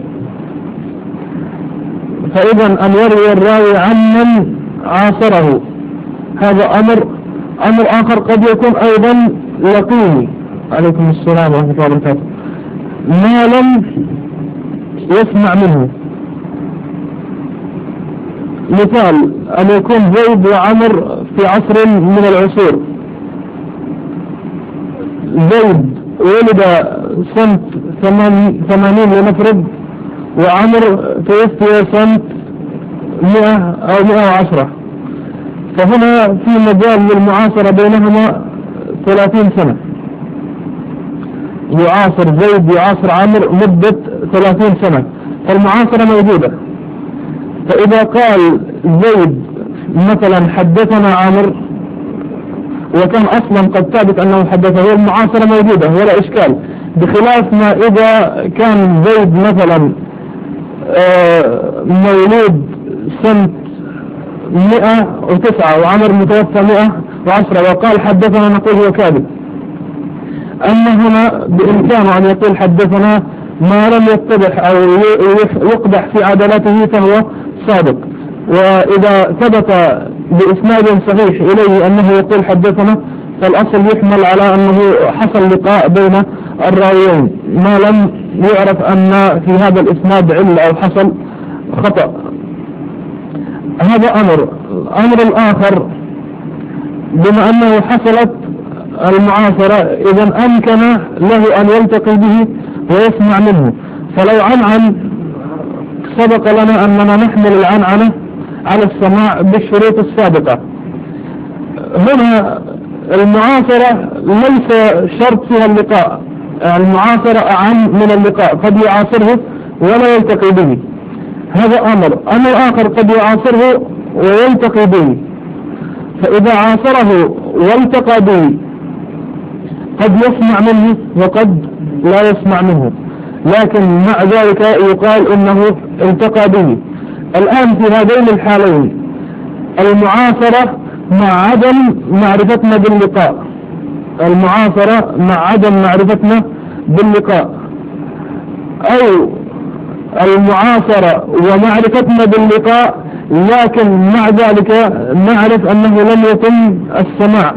فإذا أن يروي الراوي عن من عاصره هذا أمر. أمر آخر قد يكون أيضا لقيه، عليكم السلام ورحمة الله وبركاته، ما لم يسمع منه. مثال أن يكون زيد وعمر في عصر من العصور. زيد ولد سنة ثمانين لنفرض، وعمر توفي سنة مئة أو مئة وعشرة، فهنا في مجال للمعاصرة بينهما ثلاثين سنة. يعاصر زيد يعاصر عمر مدة ثلاثين سنة، فالمعاصرة موجودة. فإذا قال زيد مثلا حدثنا عمر وكان أصلا قد ثابت أنه حدثه، المعاصرة موجودة ولا إشكال، بخلاف ما إذا كان زيد مثلا مولود سنة مئة وتسعة وعمر متوفى مئة وعشرة وقال حدثنا، نقول هو كاذب. أما هنا بإمكانه أن يقول حدثنا ما لم يتضح أو يقدح في عدالته فهو صادق. وإذا ثبت بإسناد صحيح إليه أنه يقول حدثنا، فالأصل يحمل على أنه حصل لقاء بين الراويين، ما لم يعرف أن في هذا الإسناد علة أو حصل خطأ. هذا أمر. أمر الآخر بما أنه حصلت المعاصرة، إذا أمكن له أن يلتقي به ويسمع منه. فلو عنعن سبق لنا أننا نحمل العنعنة على السماع بالشروط السابقة. هنا المعاصرة ليس شرط فيها اللقاء، المعاصرة أعم من اللقاء، قد يعاصره ولا يلتقي به، هذا أمر. أمر آخر قد يعاصره ويلتقي به، فإذا عاصره والتقى به قد يسمع منه وقد لا يسمع منه، لكن مع ذلك يقال إنه التقى به. الآن في هذين الحالين المعاصرة مع عدم معرفتنا باللقاء، المعاصرة مع عدم معرفتنا باللقاء، أو المعاصرة ومعرفتنا باللقاء لكن مع ذلك نعرف أنه لم يتم السماع.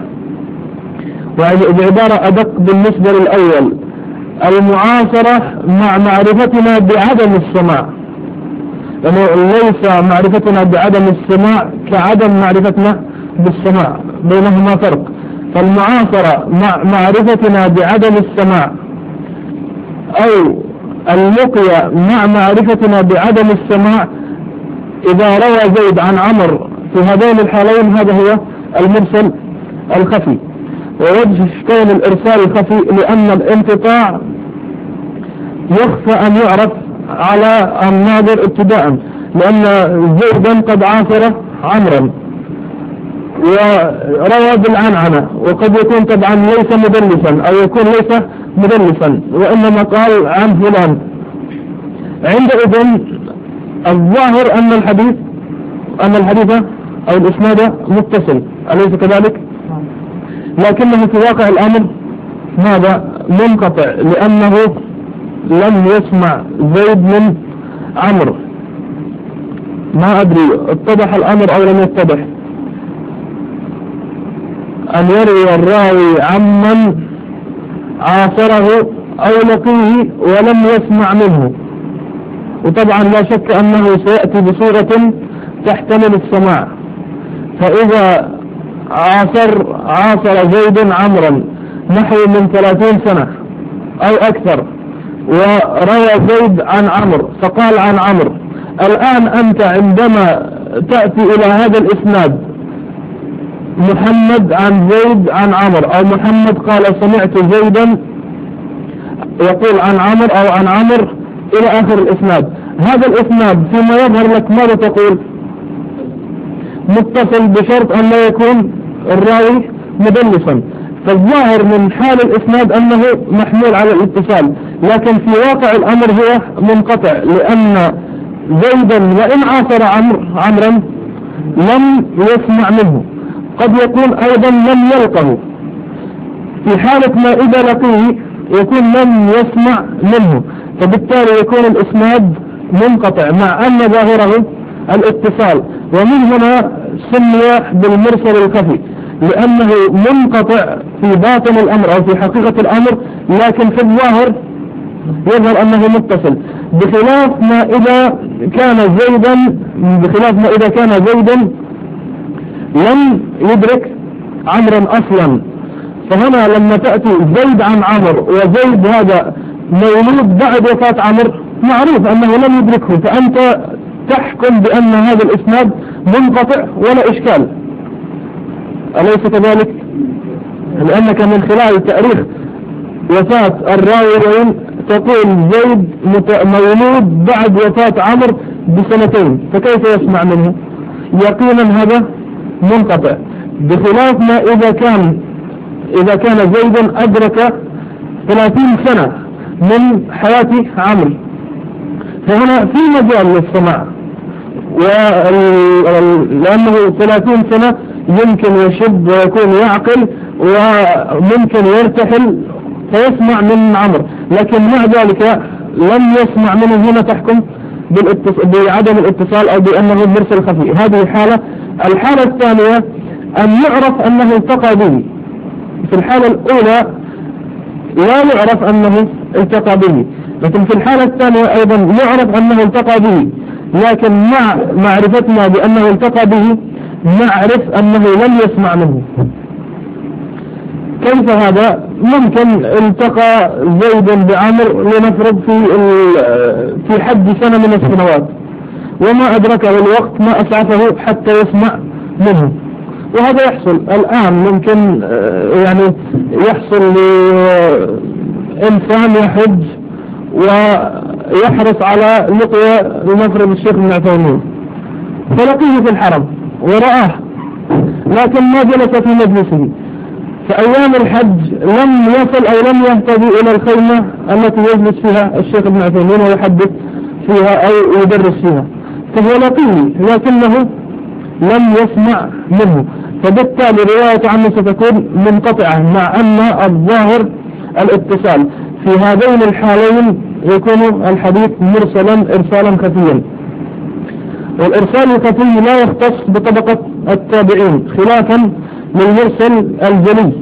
وبعبارة أدق بالنسبة للأول، المعاصرة مع معرفتنا بعدم السماع، يعني ليس معرفتنا بعدم السماع كعدم معرفتنا بالسماع، بينهما فرق. فالمعاصرة مع معرفتنا بعدم السماع أو اللقية مع معرفتنا بعدم السماع، إذا روى زيد عن عمر في هذين الحالين هذا هو المرسل الخفي. ووجه كون الإرسال الخفي لأن الانقطاع يخفى أن يعرف على الناظر ابتداء، لأن زيدا قد عاصر عمرا وروى بالعنعنة، وقد يكون طبعا ليس مدلسا أو يكون ليس مدلسا وإنما قال عن فلان. عندئذ الظاهر أن الحديث أن الحديث أو الإسناد متصل، أليس كذلك؟ لكنه في واقع الأمر ماذا؟ منقطع، لأنه لم يسمع زيد من عمرو. ما أدري اتضح الأمر أو لم يتضح. أن يروي الراوي عمن عاصره أو لقيه ولم يسمع منه، وطبعا لا شك أنه سيأتي بصورة تحتمل السماع. فإذا عاصر عاصر زيد عمرا نحو من ثلاثين سنة أو أكثر، وروى زيد عن عمرو فقال عن عمرو، الآن أنت عندما تأتي إلى هذا الإسناد محمد عن زيد عن عمرو، أو محمد قال سمعت زيدا يقول عن عمرو أو عن عمرو إلى آخر الإسناد، هذا الإسناد فيما يظهر لك ماذا تقول؟ متصل، بشرط أن لا يكون الراوي مدلسا. فالظاهر من حال الإسناد أنه محمول على الاتصال، لكن في واقع الأمر هو منقطع، لأن زيدا وإن عاصر عمرو عمرا لم يسمع منه، قد يكون أيضا لم يلقه. في حالة ما إذا لقيه يكون لم يسمع منه، فبالتالي يكون الإسناد منقطع مع أن ظاهره الاتصال. ومن هنا سمي بالمرسل الخفي، لأنه منقطع في باطن الأمر أو في حقيقة الأمر، لكن في الظاهر يظهر أنه متصل، بخلاف ما إذا كان زيدا بخلاف ما إذا كان زيدا لم يدرك عمرا أصلا. فهنا لما تأتي زيد عن عمرو، وزيد هذا مولود بعد وفاة عمرو، معروف أنه لم يدركه، فأنت تحكم بأن هذا الإسناد منقطع ولا إشكال، أليس كذلك؟ لأنك من خلال تاريخ وفاة الراويين تقول زيد مولود بعد وفاة عمرو بسنتين، فكيف يسمع منه؟ يقينا هذا منقطع، بخلاف ما إذا كان إذا كان زيد أدرك ثلاثين سنة من حياة عمرو، فهنا في مجال للسماع، ولأنه ثلاثين سنة يمكن يشب ويكون يعقل وممكن يرتحل فيسمع من عمرو، لكن مع ذلك لم يسمع منه. هنا تحكم بعدم الاتصال أو بأنه مرسل خفي. هذه حالة. الحالة الثانية أن يعرف أنه التقى به. في الحالة الأولى لا يعرف أنه التقى به، لكن في الحالة الثانية أيضا يعرف أنه التقى به، لكن مع معرفتنا بأنه التقى به نعرف أنه لم يسمع منه. كيف هذا؟ ممكن التقى زيد بعمر لنفرض في في حد سنة من السنوات، وما أدركه الوقت، ما أسعفه حتى يسمع منه، وهذا يحصل الآن. ممكن يعني يحصل لإنسان يحج ويحرص على لقيا لنفرض الشيخ ابن عثيمين، فلقيه في الحرم ورآه، لكن ما جلس في مجلسه. فأيام الحج لم يصل أو لم يهتدي إلى الخيمة التي يجلس فيها الشيخ ابن عثيمين ويحدث فيها أو يدرس فيها، فهو لقيه لكنه لم يسمع منه، فبالتالي رواية عنه ستكون منقطعة، مع أن الظاهر الاتصال. في هذين الحالين يكون الحديث مرسلا إرسالا خفيا. والإرسال الخفي لا يختص بطبقة التابعين، خلافا للمرسل الجلي.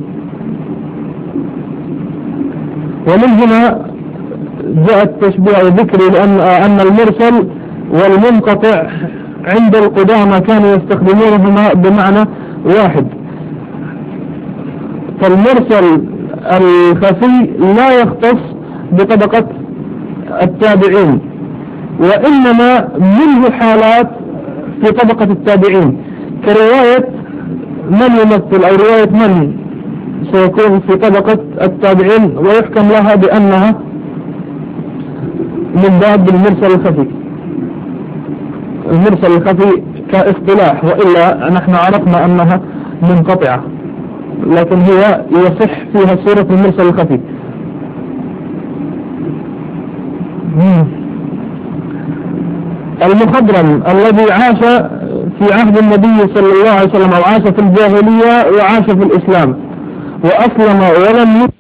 ومن هنا جاء التشبيه الذكري، لأن أن المرسل والمنقطع عند القدامى كانوا يستخدمونهما بمعنى واحد. فالمرسل الخفي لا يختص بطبقة التابعين، وإنما منه حالات في طبقة التابعين، كرواية من يمثل أو رواية من سيكون في طبقة التابعين ويحكم لها بأنها من باب المرسل الخفي. المرسل الخفي كاصطلاح، وإلا نحن عرفنا أنها منقطعة، لكن هي يصح فيها صورة المرسل الخفي. المخضرم الذي عاش في عهد النبي صلى الله عليه وسلم، أو عاش في الجاهلية وعاش في الإسلام وأسلم ولم يسلم